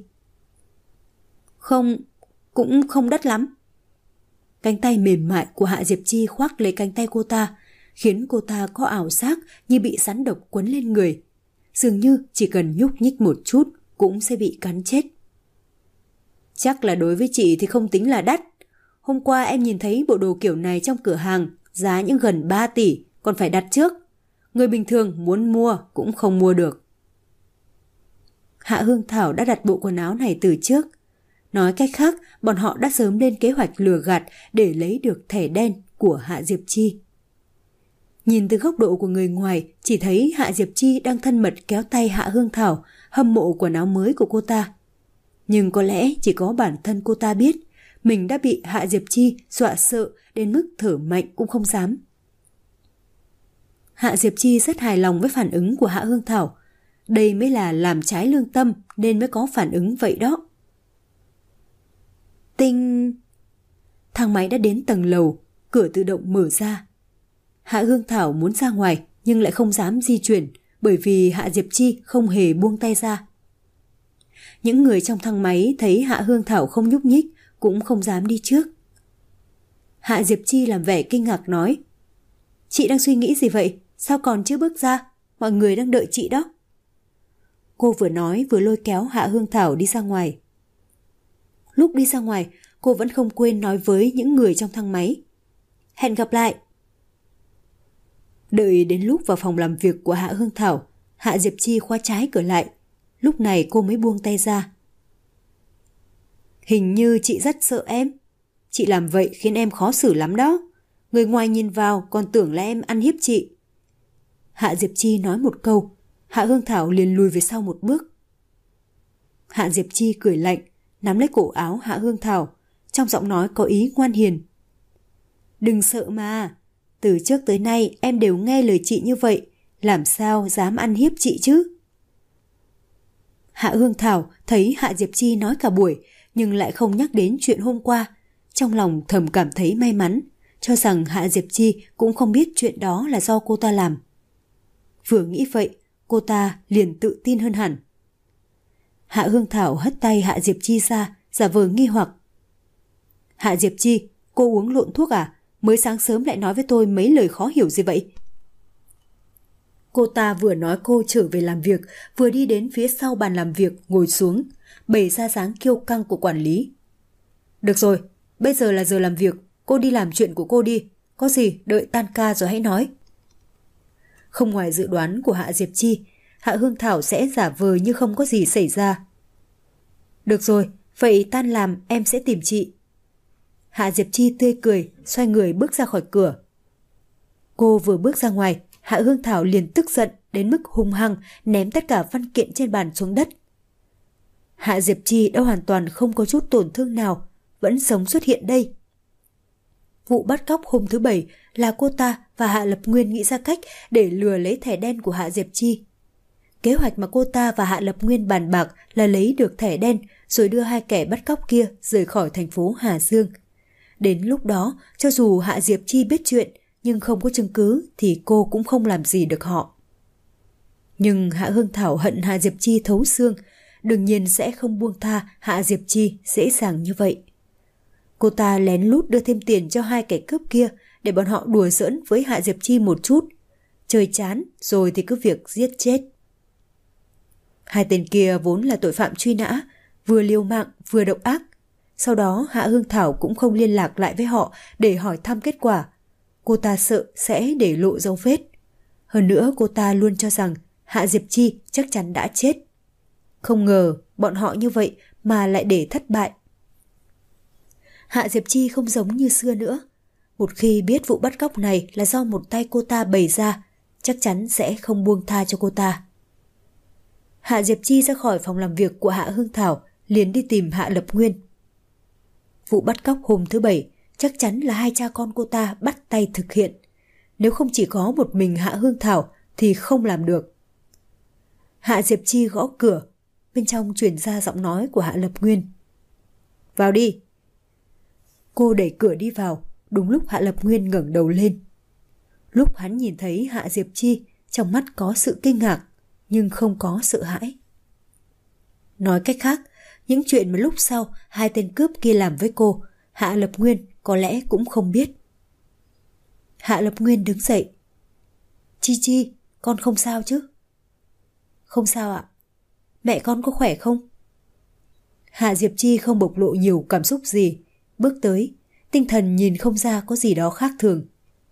Cũng không đắt lắm. Cánh tay mềm mại của Hạ Diệp Chi khoác lấy cánh tay cô ta, khiến cô ta có ảo giác như bị rắn độc quấn lên người. Dường như chỉ cần nhúc nhích một chút cũng sẽ bị cắn chết. Chắc là đối với chị thì không tính là đắt. Hôm qua em nhìn thấy bộ đồ kiểu này trong cửa hàng, giá những gần 3 tỷ, còn phải đặt trước. Người bình thường muốn mua cũng không mua được. Hạ Hương Thảo đã đặt bộ quần áo này từ trước. Nói cách khác, bọn họ đã sớm lên kế hoạch lừa gạt để lấy được thẻ đen của Hạ Diệp Chi. Nhìn từ góc độ của người ngoài, chỉ thấy Hạ Diệp Chi đang thân mật kéo tay Hạ Hương Thảo, hâm mộ quần áo mới của cô ta. Nhưng có lẽ chỉ có bản thân cô ta biết, mình đã bị Hạ Diệp Chi dọa sợ đến mức thở mạnh cũng không dám. Hạ Diệp Chi rất hài lòng với phản ứng của Hạ Hương Thảo. Đây mới là làm trái lương tâm nên mới có phản ứng vậy đó. Tinh... Thang máy đã đến tầng lầu, cửa tự động mở ra. Hạ Hương Thảo muốn ra ngoài nhưng lại không dám di chuyển bởi vì Hạ Diệp Chi không hề buông tay ra. Những người trong thang máy thấy Hạ Hương Thảo không nhúc nhích cũng không dám đi trước. Hạ Diệp Chi làm vẻ kinh ngạc nói: Chị đang suy nghĩ gì vậy? Sao còn chưa bước ra? Mọi người đang đợi chị đó. Cô vừa nói vừa lôi kéo Hạ Hương Thảo đi ra ngoài. Lúc đi ra ngoài, cô vẫn không quên nói với những người trong thang máy: Hẹn gặp lại. Đợi đến lúc vào phòng làm việc của Hạ Hương Thảo, Hạ Diệp Chi khóa trái cửa lại. Lúc này cô mới buông tay ra. Hình như chị rất sợ em. Chị làm vậy khiến em khó xử lắm đó. Người ngoài nhìn vào còn tưởng là em ăn hiếp chị. Hạ Diệp Chi nói một câu, Hạ Hương Thảo liền lùi về sau một bước. Hạ Diệp Chi cười lạnh, nắm lấy cổ áo Hạ Hương Thảo, trong giọng nói có ý ngoan hiền. Đừng sợ mà, từ trước tới nay em đều nghe lời chị như vậy, làm sao dám ăn hiếp chị chứ? Hạ Hương Thảo thấy Hạ Diệp Chi nói cả buổi nhưng lại không nhắc đến chuyện hôm qua, trong lòng thầm cảm thấy may mắn, cho rằng Hạ Diệp Chi cũng không biết chuyện đó là do cô ta làm. Vừa nghĩ vậy, cô ta liền tự tin hơn hẳn. Hạ Hương Thảo hất tay Hạ Diệp Chi ra, giả vờ nghi hoặc. Hạ Diệp Chi, cô uống lộn thuốc à? Mới sáng sớm lại nói với tôi mấy lời khó hiểu gì vậy? Cô ta vừa nói cô trở về làm việc, vừa đi đến phía sau bàn làm việc ngồi xuống, bày ra dáng kiêu căng của quản lý. Được rồi, bây giờ là giờ làm việc, cô đi làm chuyện của cô đi, có gì đợi tan ca rồi hãy nói. Không ngoài dự đoán của Hạ Diệp Chi, Hạ Hương Thảo sẽ giả vờ như không có gì xảy ra. Được rồi, vậy tan làm em sẽ tìm chị. Hạ Diệp Chi tươi cười, xoay người bước ra khỏi cửa. Cô vừa bước ra ngoài, Hạ Hương Thảo liền tức giận đến mức hung hăng ném tất cả văn kiện trên bàn xuống đất. Hạ Diệp Chi đã hoàn toàn không có chút tổn thương nào, vẫn sống xuất hiện đây. Vụ bắt cóc hôm thứ Bảy là cô ta và Hạ Lập Nguyên nghĩ ra cách để lừa lấy thẻ đen của Hạ Diệp Chi. Kế hoạch mà cô ta và Hạ Lập Nguyên bàn bạc là lấy được thẻ đen rồi đưa hai kẻ bắt cóc kia rời khỏi thành phố Hà Dương. Đến lúc đó, cho dù Hạ Diệp Chi biết chuyện nhưng không có chứng cứ thì cô cũng không làm gì được họ. Nhưng Hạ Hương Thảo hận Hạ Diệp Chi thấu xương, đương nhiên sẽ không buông tha Hạ Diệp Chi dễ dàng như vậy. Cô ta lén lút đưa thêm tiền cho hai kẻ cướp kia để bọn họ đùa giỡn với Hạ Diệp Chi một chút. Chơi chán rồi thì cứ việc giết chết. Hai tên kia vốn là tội phạm truy nã, vừa liều mạng vừa độc ác. Sau đó Hạ Hương Thảo cũng không liên lạc lại với họ để hỏi thăm kết quả. Cô ta sợ sẽ để lộ dấu vết. Hơn nữa cô ta luôn cho rằng Hạ Diệp Chi chắc chắn đã chết. Không ngờ bọn họ như vậy mà lại để thất bại. Hạ Diệp Chi không giống như xưa nữa. Một khi biết vụ bắt cóc này là do một tay cô ta bày ra, chắc chắn sẽ không buông tha cho cô ta. Hạ Diệp Chi ra khỏi phòng làm việc của Hạ Hương Thảo, liền đi tìm Hạ Lập Nguyên. Vụ bắt cóc hôm thứ Bảy chắc chắn là hai cha con cô ta bắt tay thực hiện. Nếu không chỉ có một mình Hạ Hương Thảo thì không làm được. Hạ Diệp Chi gõ cửa, bên trong truyền ra giọng nói của Hạ Lập Nguyên. Vào đi. Cô đẩy cửa đi vào, đúng lúc Hạ Lập Nguyên ngẩng đầu lên. Lúc hắn nhìn thấy Hạ Diệp Chi, trong mắt có sự kinh ngạc, nhưng không có sợ hãi. Nói cách khác, những chuyện mà lúc sau hai tên cướp kia làm với cô, Hạ Lập Nguyên có lẽ cũng không biết. Hạ Lập Nguyên đứng dậy. Chi Chi, con không sao chứ? Không sao ạ. Mẹ con có khỏe không? Hạ Diệp Chi không bộc lộ nhiều cảm xúc gì, bước tới, tinh thần nhìn không ra có gì đó khác thường.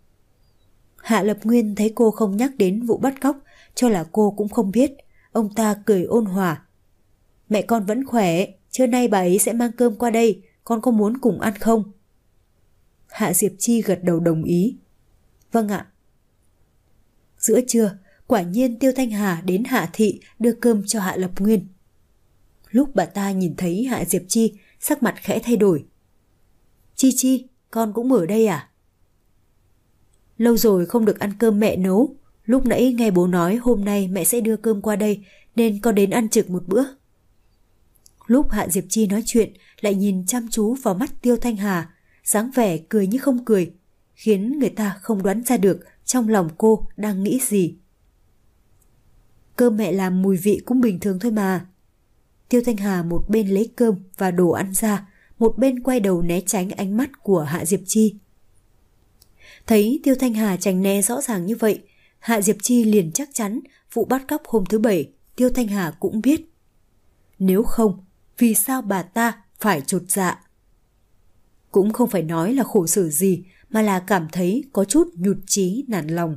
Hạ Lập Nguyên thấy cô không nhắc đến vụ bắt cóc, cho là cô cũng không biết. Ông ta cười ôn hòa. Mẹ con vẫn khỏe, trưa nay bà ấy sẽ mang cơm qua đây, con có muốn cùng ăn không? Hạ Diệp Chi gật đầu đồng ý. Vâng ạ. Giữa trưa, quả nhiên Tiêu Thanh Hà đến Hạ Thị đưa cơm cho Hạ Lập Nguyên. Lúc bà ta nhìn thấy Hạ Diệp Chi, sắc mặt khẽ thay đổi. Chi Chi, con cũng ở đây à? Lâu rồi không được ăn cơm mẹ nấu. Lúc nãy nghe bố nói hôm nay mẹ sẽ đưa cơm qua đây, nên con đến ăn trực một bữa. Lúc Hạ Diệp Chi nói chuyện, lại nhìn chăm chú vào mắt Tiêu Thanh Hà, dáng vẻ cười như không cười, khiến người ta không đoán ra được trong lòng cô đang nghĩ gì. Cơm mẹ làm mùi vị cũng bình thường thôi mà. Tiêu Thanh Hà một bên lấy cơm và đồ ăn ra, một bên quay đầu né tránh ánh mắt của Hạ Diệp Chi. Thấy Tiêu Thanh Hà tránh né rõ ràng như vậy, Hạ Diệp Chi liền chắc chắn vụ bắt cóc hôm thứ Bảy Tiêu Thanh Hà cũng biết. Nếu không, vì sao bà ta phải chột dạ? Cũng không phải nói là khổ sở gì, mà là cảm thấy có chút nhụt chí nản lòng.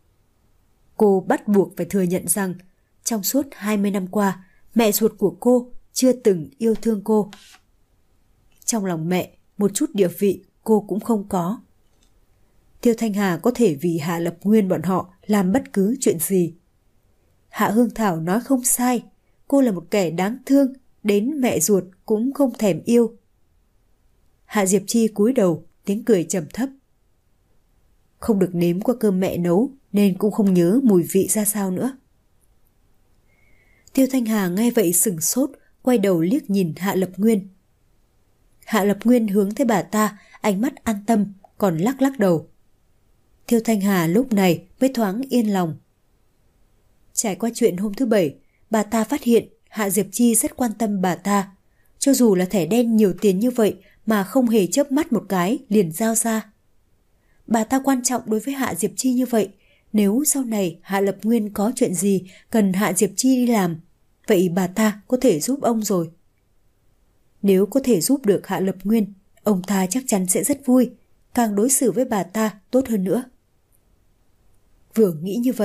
Cô bắt buộc phải thừa nhận rằng trong suốt 20 năm qua, mẹ ruột của cô chưa từng yêu thương cô. Trong lòng mẹ, một chút địa vị cô cũng không có. Tiêu Thanh Hà có thể vì Hạ Lập Nguyên bọn họ làm bất cứ chuyện gì. Hạ Hương Thảo nói không sai, cô là một kẻ đáng thương, đến mẹ ruột cũng không thèm yêu. Hạ Diệp Chi cúi đầu, tiếng cười trầm thấp. Không được nếm qua cơm mẹ nấu nên cũng không nhớ mùi vị ra sao nữa. Tiêu Thanh Hà nghe vậy sửng sốt, quay đầu liếc nhìn Hạ Lập Nguyên. Hạ Lập Nguyên hướng tới bà ta, ánh mắt an tâm, còn lắc lắc đầu. Tiêu Thanh Hà lúc này mới thoáng yên lòng. Trải qua chuyện hôm thứ Bảy, bà ta phát hiện Hạ Diệp Chi rất quan tâm bà ta. Cho dù là thẻ đen nhiều tiền như vậy mà không hề chớp mắt một cái liền giao ra. Bà ta quan trọng đối với Hạ Diệp Chi như vậy, nếu sau này Hạ Lập Nguyên có chuyện gì cần Hạ Diệp Chi đi làm, vậy bà ta có thể giúp ông rồi. Nếu có thể giúp được Hạ Lập Nguyên, ông ta chắc chắn sẽ rất vui, càng đối xử với bà ta tốt hơn nữa. Vừa nghĩ như vậy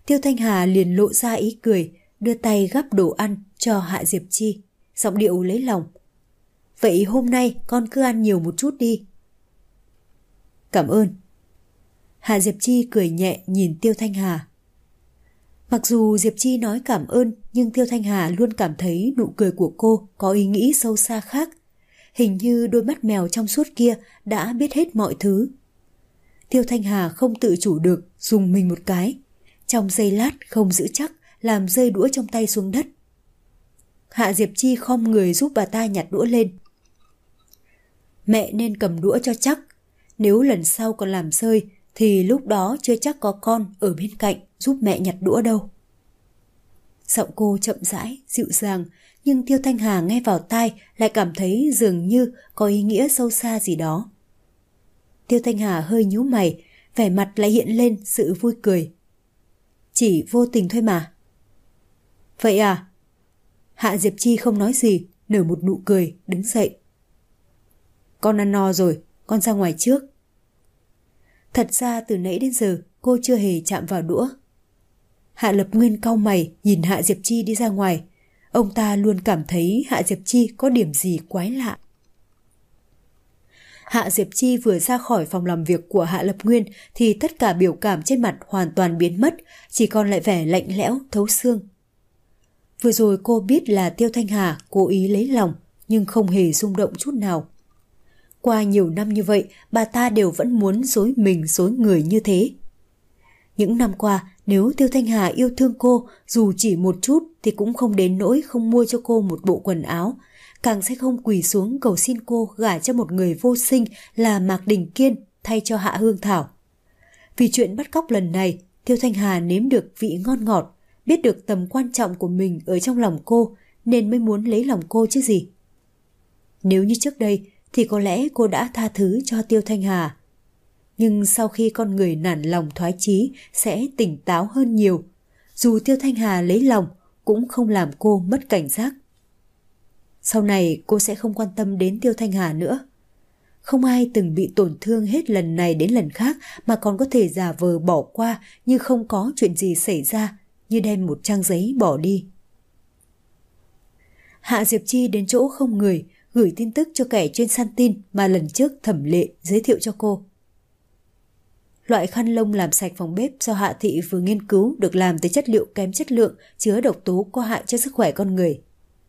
Tiêu Thanh Hà liền lộ ra ý cười, đưa tay gắp đồ ăn cho Hạ Diệp Chi, giọng điệu lấy lòng. Vậy hôm nay con cứ ăn nhiều một chút đi. Cảm ơn. Hạ Diệp Chi cười nhẹ nhìn Tiêu Thanh Hà. Mặc dù Diệp Chi nói cảm ơn, nhưng Tiêu Thanh Hà luôn cảm thấy nụ cười của cô có ý nghĩ sâu xa khác. Hình như đôi mắt mèo trong suốt kia đã biết hết mọi thứ. Tiêu Thanh Hà không tự chủ được, dùng mình một cái. Trong giây lát không giữ chắc, làm rơi đũa trong tay xuống đất. Hạ Diệp Chi khom người giúp bà ta nhặt đũa lên. Mẹ nên cầm đũa cho chắc. Nếu lần sau còn làm rơi thì lúc đó chưa chắc có con ở bên cạnh giúp mẹ nhặt đũa đâu. Giọng cô chậm rãi, dịu dàng, nhưng Tiêu Thanh Hà nghe vào tai lại cảm thấy dường như có ý nghĩa sâu xa gì đó. Tiêu Thanh Hà hơi nhíu mày, vẻ mặt lại hiện lên sự vui cười. Chỉ vô tình thôi mà. Vậy à? Hạ Diệp Chi không nói gì, nở một nụ cười, đứng dậy. Con ăn no rồi, con ra ngoài trước. Thật ra từ nãy đến giờ cô chưa hề chạm vào đũa. Hạ Lập Nguyên cau mày nhìn Hạ Diệp Chi đi ra ngoài. Ông ta luôn cảm thấy Hạ Diệp Chi có điểm gì quái lạ. Hạ Diệp Chi vừa ra khỏi phòng làm việc của Hạ Lập Nguyên thì tất cả biểu cảm trên mặt hoàn toàn biến mất, chỉ còn lại vẻ lạnh lẽo thấu xương. Vừa rồi cô biết là Tiêu Thanh Hà cố ý lấy lòng, nhưng không hề rung động chút nào. Qua nhiều năm như vậy, bà ta đều vẫn muốn dối mình dối người như thế. Những năm qua, nếu Tiêu Thanh Hà yêu thương cô dù chỉ một chút thì cũng không đến nỗi không mua cho cô một bộ quần áo, càng sẽ không quỳ xuống cầu xin cô gả cho một người vô sinh là Mạc Đình Kiên thay cho Hạ Hương Thảo. Vì chuyện bắt cóc lần này, Tiêu Thanh Hà nếm được vị ngon ngọt, biết được tầm quan trọng của mình ở trong lòng cô nên mới muốn lấy lòng cô chứ gì. Nếu như trước đây thì có lẽ cô đã tha thứ cho Tiêu Thanh Hà. Nhưng sau khi con người nản lòng thoái chí sẽ tỉnh táo hơn nhiều. Dù Tiêu Thanh Hà lấy lòng cũng không làm cô mất cảnh giác. Sau này cô sẽ không quan tâm đến Tiêu Thanh Hà nữa. Không ai từng bị tổn thương hết lần này đến lần khác mà còn có thể giả vờ bỏ qua như không có chuyện gì xảy ra, như đem một trang giấy bỏ đi. Hạ Diệp Chi đến chỗ không người, gửi tin tức cho kẻ chuyên săn tin mà lần trước Thẩm Lệ giới thiệu cho cô. Loại khăn lông làm sạch phòng bếp do Hạ Thị vừa nghiên cứu được làm từ chất liệu kém chất lượng, chứa độc tố có hại cho sức khỏe con người.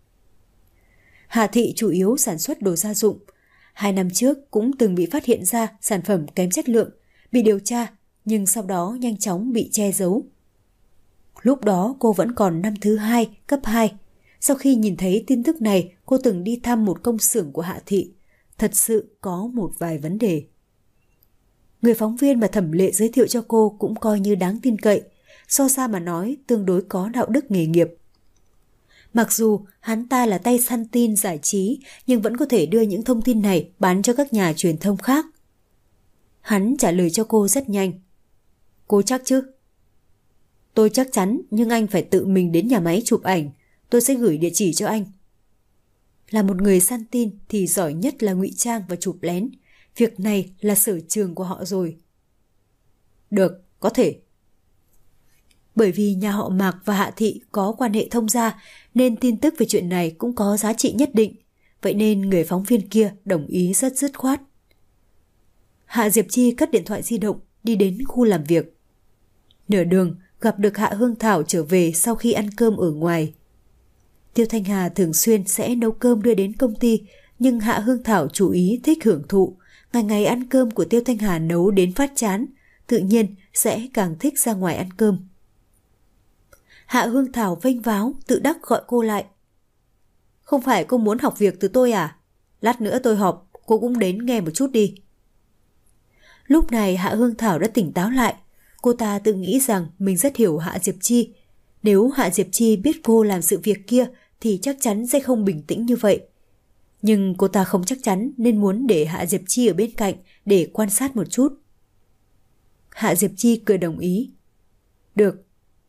Hạ Thị chủ yếu sản xuất đồ gia dụng. 2 năm trước cũng từng bị phát hiện ra sản phẩm kém chất lượng, bị điều tra, nhưng sau đó nhanh chóng bị che giấu. Lúc đó cô vẫn còn năm thứ 2, cấp 2. Sau khi nhìn thấy tin tức này, cô từng đi thăm một công xưởng của Hạ Thị. Thật sự có một vài vấn đề. Người phóng viên mà Thẩm Lệ giới thiệu cho cô cũng coi như đáng tin cậy, so ra mà nói tương đối có đạo đức nghề nghiệp. Mặc dù hắn ta là tay săn tin giải trí, nhưng vẫn có thể đưa những thông tin này bán cho các nhà truyền thông khác. Hắn trả lời cho cô rất nhanh. Cô chắc chứ? Tôi chắc chắn, nhưng anh phải tự mình đến nhà máy chụp ảnh. Tôi sẽ gửi địa chỉ cho anh. Là một người săn tin thì giỏi nhất là ngụy trang và chụp lén. Việc này là sở trường của họ rồi. Được, có thể. Bởi vì nhà họ Mạc và Hạ Thị có quan hệ thông gia nên tin tức về chuyện này cũng có giá trị nhất định. Vậy nên người phóng viên kia đồng ý rất dứt khoát. Hạ Diệp Chi cất điện thoại di động, đi đến khu làm việc. Nửa đường gặp được Hạ Hương Thảo trở về sau khi ăn cơm ở ngoài. Tiêu Thanh Hà thường xuyên sẽ nấu cơm đưa đến công ty, nhưng Hạ Hương Thảo chủ ý thích hưởng thụ. Ngày ngày ăn cơm của Tiêu Thanh Hà nấu đến phát chán, tự nhiên sẽ càng thích ra ngoài ăn cơm. Hạ Hương Thảo vênh váo, tự đắc gọi cô lại. Không phải cô muốn học việc từ tôi à? Lát nữa tôi họp, cô cũng đến nghe một chút đi. Lúc này Hạ Hương Thảo đã tỉnh táo lại. Cô ta tự nghĩ rằng mình rất hiểu Hạ Diệp Chi. Nếu Hạ Diệp Chi biết cô làm sự việc kia thì chắc chắn sẽ không bình tĩnh như vậy. Nhưng cô ta không chắc chắn nên muốn để Hạ Diệp Chi ở bên cạnh để quan sát một chút. Hạ Diệp Chi cười đồng ý. Được.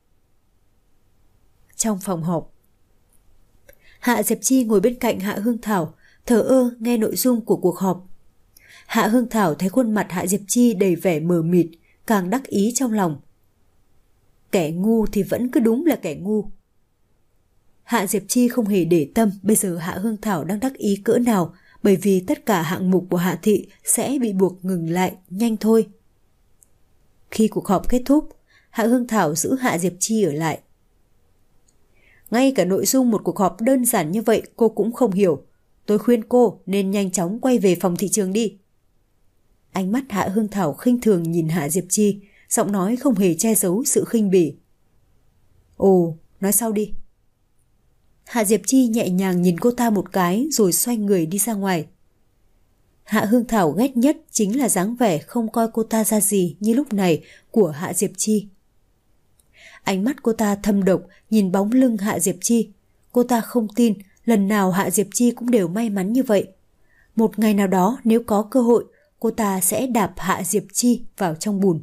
Trong phòng họp, Hạ Diệp Chi ngồi bên cạnh Hạ Hương Thảo, thờ ơ nghe nội dung của cuộc họp. Hạ Hương Thảo thấy khuôn mặt Hạ Diệp Chi đầy vẻ mờ mịt, càng đắc ý trong lòng. Kẻ ngu thì vẫn cứ đúng là kẻ ngu. Hạ Diệp Chi không hề để tâm bây giờ Hạ Hương Thảo đang đắc ý cỡ nào, bởi vì tất cả hạng mục của Hạ Thị sẽ bị buộc ngừng lại nhanh thôi. Khi cuộc họp kết thúc, Hạ Hương Thảo giữ Hạ Diệp Chi ở lại. Ngay cả nội dung một cuộc họp đơn giản như vậy cô cũng không hiểu. Tôi khuyên cô nên nhanh chóng quay về phòng thị trường đi. Ánh mắt Hạ Hương Thảo khinh thường nhìn Hạ Diệp Chi, giọng nói không hề che giấu sự khinh bỉ. Ồ, nói sau đi. Hạ Diệp Chi nhẹ nhàng nhìn cô ta một cái rồi xoay người đi ra ngoài. Hạ Hương Thảo ghét nhất chính là dáng vẻ không coi cô ta ra gì như lúc này của Hạ Diệp Chi. Ánh mắt cô ta thâm độc nhìn bóng lưng Hạ Diệp Chi. Cô ta không tin lần nào Hạ Diệp Chi cũng đều may mắn như vậy. Một ngày nào đó nếu có cơ hội, cô ta sẽ đạp Hạ Diệp Chi vào trong bùn.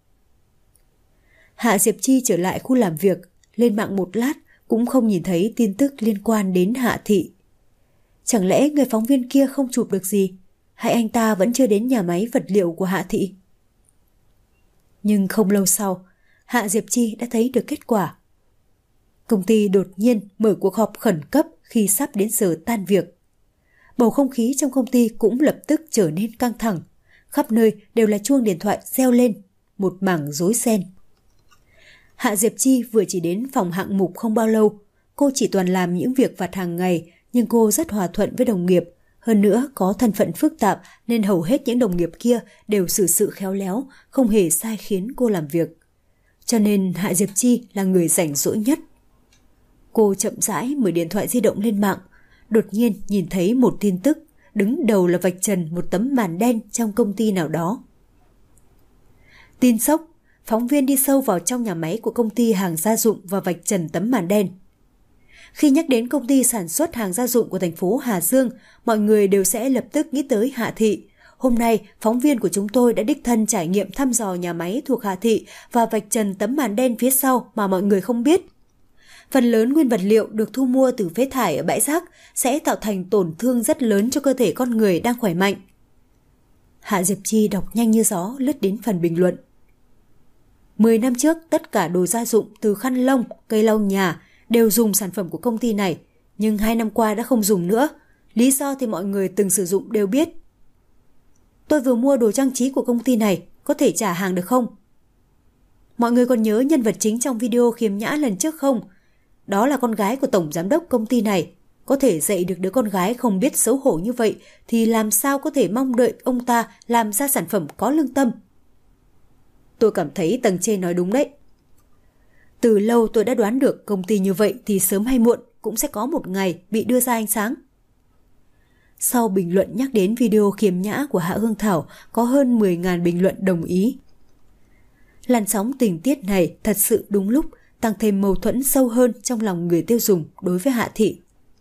Hạ Diệp Chi trở lại khu làm việc, lên mạng một lát cũng không nhìn thấy tin tức liên quan đến Hạ Thị. Chẳng lẽ người phóng viên kia không chụp được gì, hay anh ta vẫn chưa đến nhà máy vật liệu của Hạ Thị? Nhưng không lâu sau, Hạ Diệp Chi đã thấy được kết quả. Công ty đột nhiên mở cuộc họp khẩn cấp khi sắp đến giờ tan việc. Bầu không khí trong công ty cũng lập tức trở nên căng thẳng. Khắp nơi đều là chuông điện thoại reo lên, một mảng rối ren. Hạ Diệp Chi vừa chỉ đến phòng hạng mục không bao lâu. Cô chỉ toàn làm những việc vặt hàng ngày, nhưng cô rất hòa thuận với đồng nghiệp. Hơn nữa có thân phận phức tạp nên hầu hết những đồng nghiệp kia đều xử sự khéo léo, không hề sai khiến cô làm việc. Cho nên Hạ Diệp Chi là người rảnh rỗi nhất. Cô chậm rãi mở điện thoại di động lên mạng, đột nhiên nhìn thấy một tin tức, đứng đầu là vạch trần một tấm màn đen trong công ty nào đó. Tin sốc, phóng viên đi sâu vào trong nhà máy của công ty hàng gia dụng và vạch trần tấm màn đen. Khi nhắc đến công ty sản xuất hàng gia dụng của thành phố Hà Dương, mọi người đều sẽ lập tức nghĩ tới Hạ Thị. Hôm nay, phóng viên của chúng tôi đã đích thân trải nghiệm thăm dò nhà máy thuộc Hạ Thị và vạch trần tấm màn đen phía sau mà mọi người không biết. Phần lớn nguyên vật liệu được thu mua từ phế thải ở bãi rác sẽ tạo thành tổn thương rất lớn cho cơ thể con người đang khỏe mạnh. Hạ Diệp Chi đọc nhanh như gió lướt đến phần bình luận. 10 năm trước, tất cả đồ gia dụng từ khăn lông, cây lau nhà đều dùng sản phẩm của công ty này, nhưng 2 năm qua đã không dùng nữa. Lý do thì mọi người từng sử dụng đều biết. Tôi vừa mua đồ trang trí của công ty này, có thể trả hàng được không? Mọi người còn nhớ nhân vật chính trong video khiếm nhã lần trước không? Đó là con gái của tổng giám đốc công ty này. Có thể dạy được đứa con gái không biết xấu hổ như vậy thì làm sao có thể mong đợi ông ta làm ra sản phẩm có lương tâm? Tôi cảm thấy tầng trên nói đúng đấy. Từ lâu tôi đã đoán được công ty như vậy thì sớm hay muộn cũng sẽ có một ngày bị đưa ra ánh sáng. Sau bình luận nhắc đến video khiếm nhã của Hạ Hương Thảo, có hơn 10.000 bình luận đồng ý. Làn sóng tình tiết này thật sự đúng lúc tăng thêm mâu thuẫn sâu hơn trong lòng người tiêu dùng đối với Hạ Thị.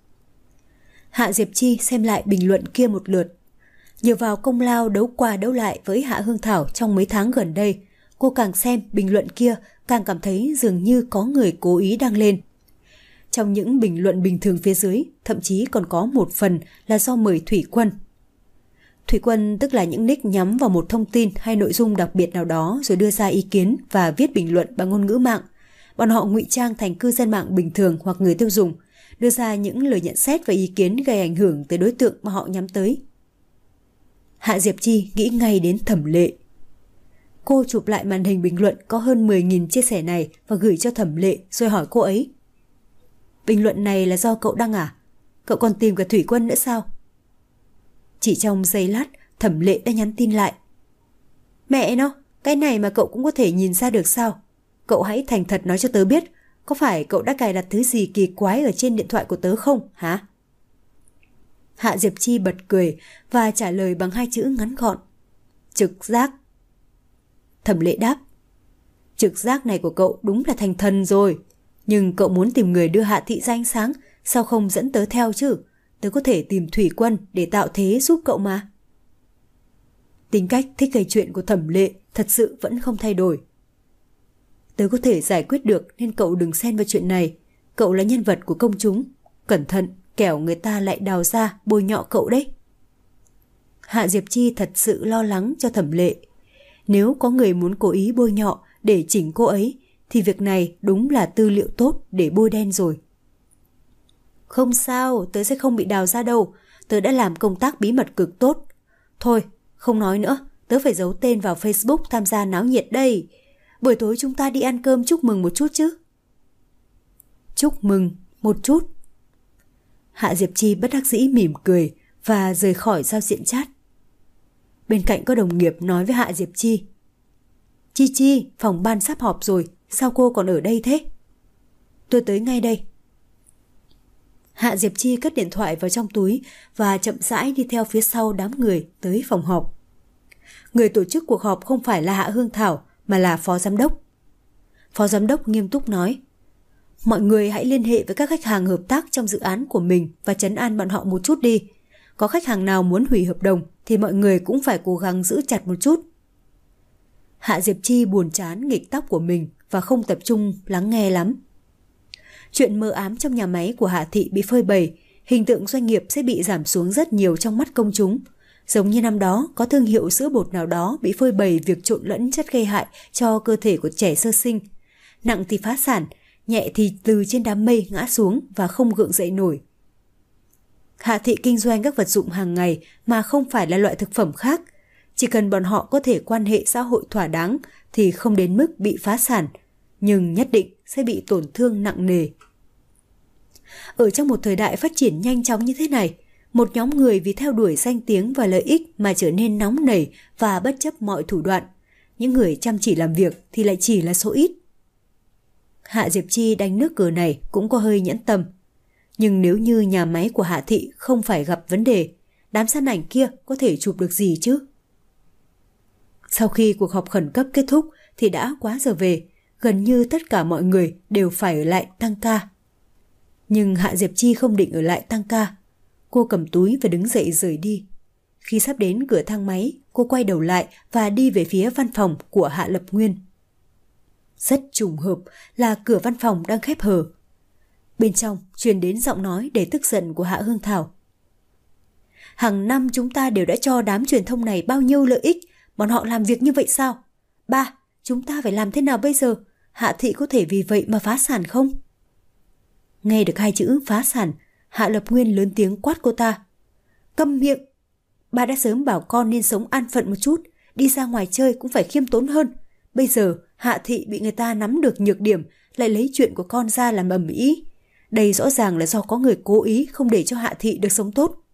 Hạ Diệp Chi xem lại bình luận kia một lượt. Nhờ vào công lao đấu qua đấu lại với Hạ Hương Thảo trong mấy tháng gần đây, cô càng xem bình luận kia càng cảm thấy dường như có người cố ý đăng lên. Trong những bình luận bình thường phía dưới, thậm chí còn có một phần là do mời thủy quân. Thủy quân tức là những nick nhắm vào một thông tin hay nội dung đặc biệt nào đó rồi đưa ra ý kiến và viết bình luận bằng ngôn ngữ mạng. Bọn họ ngụy trang thành cư dân mạng bình thường hoặc người tiêu dùng, đưa ra những lời nhận xét và ý kiến gây ảnh hưởng tới đối tượng mà họ nhắm tới. Hạ Diệp Chi nghĩ ngay đến Thẩm Lệ. Cô chụp lại màn hình bình luận có hơn 10.000 chia sẻ này và gửi cho Thẩm Lệ rồi hỏi cô ấy. Bình luận này là do cậu đăng à? Cậu còn tìm cả thủy quân nữa sao? Chỉ trong giây lát, Thẩm Lệ đã nhắn tin lại. Mẹ nó, cái này mà cậu cũng có thể nhìn ra được sao? Cậu hãy thành thật nói cho tớ biết, có phải cậu đã cài đặt thứ gì kỳ quái ở trên điện thoại của tớ không, hả? Hạ Diệp Chi bật cười và trả lời bằng 2 chữ ngắn gọn. Trực giác. Thẩm Lệ đáp. Trực giác này của cậu đúng là thành thần rồi. Nhưng cậu muốn tìm người đưa Hạ Thị ra ánh sáng, sao không dẫn tớ theo chứ? Tớ có thể tìm thủy quân để tạo thế giúp cậu mà. Tính cách thích gây chuyện của Thẩm Lệ thật sự vẫn không thay đổi. Tớ có thể giải quyết được nên cậu đừng xen vào chuyện này. Cậu là nhân vật của công chúng. Cẩn thận, kẻo người ta lại đào ra bôi nhọ cậu đấy. Hạ Diệp Chi thật sự lo lắng cho Thẩm Lệ. Nếu có người muốn cố ý bôi nhọ để chỉnh cô ấy thì việc này đúng là tư liệu tốt để bôi đen rồi. Không sao, tớ sẽ không bị đào ra đâu. Tớ đã làm công tác bí mật cực tốt. Thôi, không nói nữa. Tớ phải giấu tên vào Facebook tham gia náo nhiệt đây. Buổi tối chúng ta đi ăn cơm chúc mừng một chút chứ. Chúc mừng một chút. Hạ Diệp Chi bất đắc dĩ mỉm cười và rời khỏi giao diện chat. Bên cạnh có đồng nghiệp nói với Hạ Diệp Chi. Chi, phòng ban sắp họp rồi, sao cô còn ở đây thế? Tôi tới ngay đây. Hạ Diệp Chi cất điện thoại vào trong túi và chậm rãi đi theo phía sau đám người tới phòng họp. Người tổ chức cuộc họp không phải là Hạ Hương Thảo mà là phó giám đốc. Phó giám đốc nghiêm túc nói: mọi người hãy liên hệ với các khách hàng hợp tác trong dự án của mình và trấn an bọn họ một chút đi. Có khách hàng nào muốn hủy hợp đồng thì mọi người cũng phải cố gắng giữ chặt một chút. Hạ Diệp Chi buồn chán nghịch tóc của mình và không tập trung lắng nghe lắm. Chuyện mờ ám trong nhà máy của Hạ Thị bị phơi bày, hình tượng doanh nghiệp sẽ bị giảm xuống rất nhiều trong mắt công chúng. Giống như năm đó có thương hiệu sữa bột nào đó bị phơi bày việc trộn lẫn chất gây hại cho cơ thể của trẻ sơ sinh. Nặng thì phá sản, nhẹ thì từ trên đám mây ngã xuống và không gượng dậy nổi. Hạ Thị kinh doanh các vật dụng hàng ngày mà không phải là loại thực phẩm khác. Chỉ cần bọn họ có thể quan hệ xã hội thỏa đáng thì không đến mức bị phá sản, nhưng nhất định sẽ bị tổn thương nặng nề. Ở trong một thời đại phát triển nhanh chóng như thế này, một nhóm người vì theo đuổi danh tiếng và lợi ích mà trở nên nóng nảy và bất chấp mọi thủ đoạn. Những người chăm chỉ làm việc thì lại chỉ là số ít. Hạ Diệp Chi đánh nước cờ này cũng có hơi nhẫn tâm. Nhưng nếu như nhà máy của Hạ Thị không phải gặp vấn đề, đám săn ảnh kia có thể chụp được gì chứ? Sau khi cuộc họp khẩn cấp kết thúc thì đã quá giờ về, gần như tất cả mọi người đều phải ở lại tăng ca. Nhưng Hạ Diệp Chi không định ở lại tăng ca. Cô cầm túi và đứng dậy rời đi. Khi sắp đến cửa thang máy, cô quay đầu lại và đi về phía văn phòng của Hạ Lập Nguyên. Rất trùng hợp là cửa văn phòng đang khép hờ. Bên trong truyền đến giọng nói đầy tức giận của Hạ Hương Thảo. Hàng năm chúng ta đều đã cho đám truyền thông này bao nhiêu lợi ích, bọn họ làm việc như vậy sao? Ba, chúng ta phải làm thế nào bây giờ? Hạ Thị có thể vì vậy mà phá sản không? Nghe được hai chữ phá sản, Hạ Lập Nguyên lớn tiếng quát cô ta. Câm miệng! Ba đã sớm bảo con nên sống an phận một chút, đi ra ngoài chơi cũng phải khiêm tốn hơn. Bây giờ Hạ Thị bị người ta nắm được nhược điểm, lại lấy chuyện của con ra làm ầm ĩ. Đây rõ ràng là do có người cố ý không để cho Hạ Thị được sống tốt.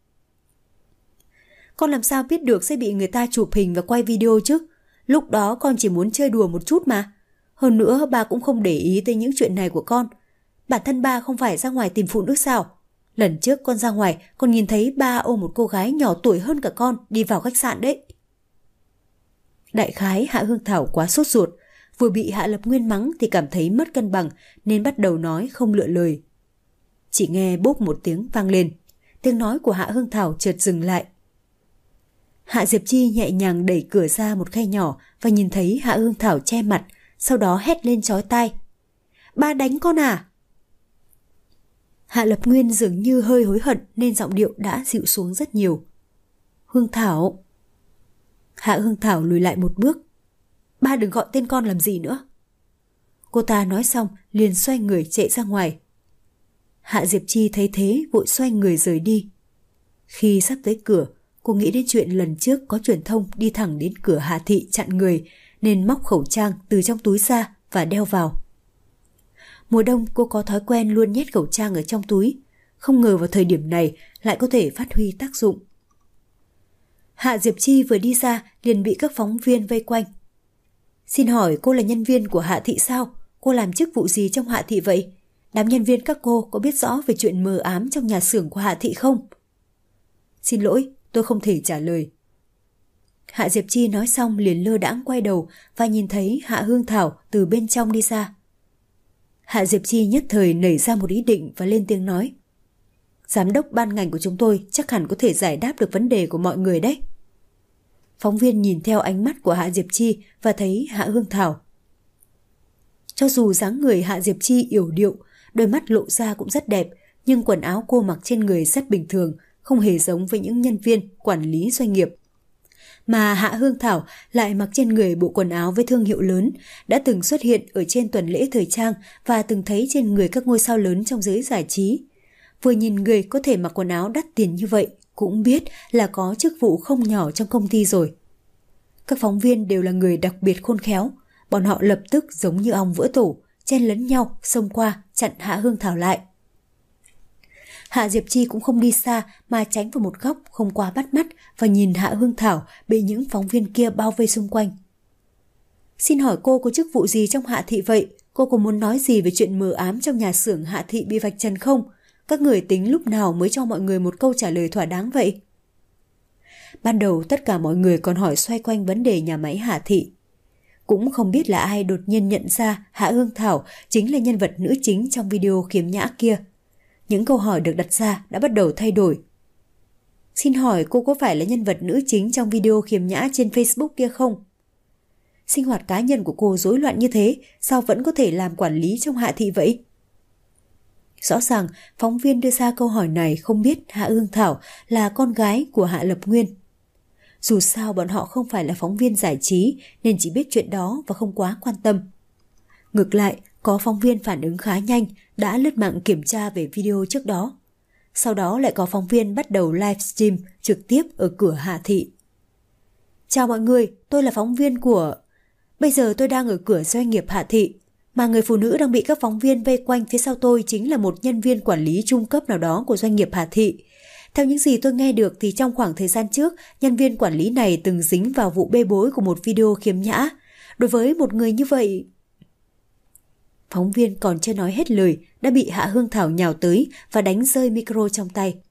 Con làm sao biết được sẽ bị người ta chụp hình và quay video chứ? Lúc đó con chỉ muốn chơi đùa một chút mà. Hơn nữa ba cũng không để ý tới những chuyện này của con. Bản thân ba không phải ra ngoài tìm phụ nữ sao? Lần trước con ra ngoài, con nhìn thấy ba ôm một cô gái nhỏ tuổi hơn cả con đi vào khách sạn đấy. Đại khái Hạ Hương Thảo quá sốt ruột, vừa bị Hạ Lập Nguyên mắng thì cảm thấy mất cân bằng nên bắt đầu nói không lựa lời. Chỉ nghe bốp một tiếng vang lên, tiếng nói của Hạ Hương Thảo chợt dừng lại. Hạ Diệp Chi nhẹ nhàng đẩy cửa ra một khe nhỏ và nhìn thấy Hạ Hương Thảo che mặt, sau đó hét lên chói tai. Ba đánh con à? Hạ Lập Nguyên dường như hơi hối hận nên giọng điệu đã dịu xuống rất nhiều. Hương Thảo. Hạ Hương Thảo lùi lại một bước. Ba đừng gọi tên con làm gì nữa. Cô ta nói xong liền xoay người chạy ra ngoài. Hạ Diệp Chi thấy thế vội xoay người rời đi. Khi sắp tới cửa, cô nghĩ đến chuyện lần trước có truyền thông đi thẳng đến cửa Hạ Thị chặn người nên móc khẩu trang từ trong túi ra và đeo vào. Mùa đông cô có thói quen luôn nhét khẩu trang ở trong túi, không ngờ vào thời điểm này lại có thể phát huy tác dụng. Hạ Diệp Chi vừa đi ra liền bị các phóng viên vây quanh. Xin hỏi cô là nhân viên của Hạ Thị sao? Cô làm chức vụ gì trong Hạ Thị vậy? Đám nhân viên các cô có biết rõ về chuyện mờ ám trong nhà xưởng của Hạ Thị không? Xin lỗi, tôi không thể trả lời. Hạ Diệp Chi nói xong liền lơ đãng quay đầu và nhìn thấy Hạ Hương Thảo từ bên trong đi ra. Hạ Diệp Chi nhất thời nảy ra một ý định và lên tiếng nói. Giám đốc ban ngành của chúng tôi chắc hẳn có thể giải đáp được vấn đề của mọi người đấy. Phóng viên nhìn theo ánh mắt của Hạ Diệp Chi và thấy Hạ Hương Thảo. Cho dù dáng người Hạ Diệp Chi yểu điệu, đôi mắt lộ ra cũng rất đẹp, nhưng quần áo cô mặc trên người rất bình thường, không hề giống với những nhân viên quản lý doanh nghiệp. mà Hạ Hương Thảo lại mặc trên người bộ quần áo với thương hiệu lớn, đã từng xuất hiện ở trên tuần lễ thời trang và từng thấy trên người các ngôi sao lớn trong giới giải trí. Vừa nhìn người có thể mặc quần áo đắt tiền như vậy, cũng biết là có chức vụ không nhỏ trong công ty rồi. Các phóng viên đều là người đặc biệt khôn khéo, bọn họ lập tức giống như ong vỡ tổ, chen lấn nhau, xông qua, chặn Hạ Hương Thảo lại. Hạ Diệp Chi cũng không đi xa mà tránh vào một góc không quá bắt mắt và nhìn Hạ Hương Thảo bị những phóng viên kia bao vây xung quanh. Xin hỏi cô có chức vụ gì trong Hạ Thị vậy? Cô có muốn nói gì về chuyện mờ ám trong nhà xưởng Hạ Thị bị vạch trần không? Các người tính lúc nào mới cho mọi người một câu trả lời thỏa đáng vậy? Ban đầu tất cả mọi người còn hỏi xoay quanh vấn đề nhà máy Hạ Thị. Cũng không biết là ai đột nhiên nhận ra Hạ Hương Thảo chính là nhân vật nữ chính trong video khiếm nhã kia. Những câu hỏi được đặt ra đã bắt đầu thay đổi. Xin hỏi cô có phải là nhân vật nữ chính trong video khiếm nhã trên Facebook kia không? Sinh hoạt cá nhân của cô rối loạn như thế, sao vẫn có thể làm quản lý trong Hạ Thị vậy? Rõ ràng, phóng viên đưa ra câu hỏi này không biết Hạ Hương Thảo là con gái của Hạ Lập Nguyên. Dù sao bọn họ không phải là phóng viên giải trí nên chỉ biết chuyện đó và không quá quan tâm. Ngược lại, có phóng viên phản ứng khá nhanh, đã lướt mạng kiểm tra về video trước đó. Sau đó lại có phóng viên bắt đầu livestream trực tiếp ở cửa Hạ Thị. Chào mọi người, tôi là phóng viên của... Bây giờ tôi đang ở cửa doanh nghiệp Hạ Thị, mà người phụ nữ đang bị các phóng viên vây quanh phía sau tôi chính là một nhân viên quản lý trung cấp nào đó của doanh nghiệp Hạ Thị. Theo những gì tôi nghe được thì trong khoảng thời gian trước, nhân viên quản lý này từng dính vào vụ bê bối của một video khiếm nhã. Đối với một người như vậy... Phóng viên còn chưa nói hết lời đã bị Hạ Hương Thảo nhào tới và đánh rơi micro trong tay.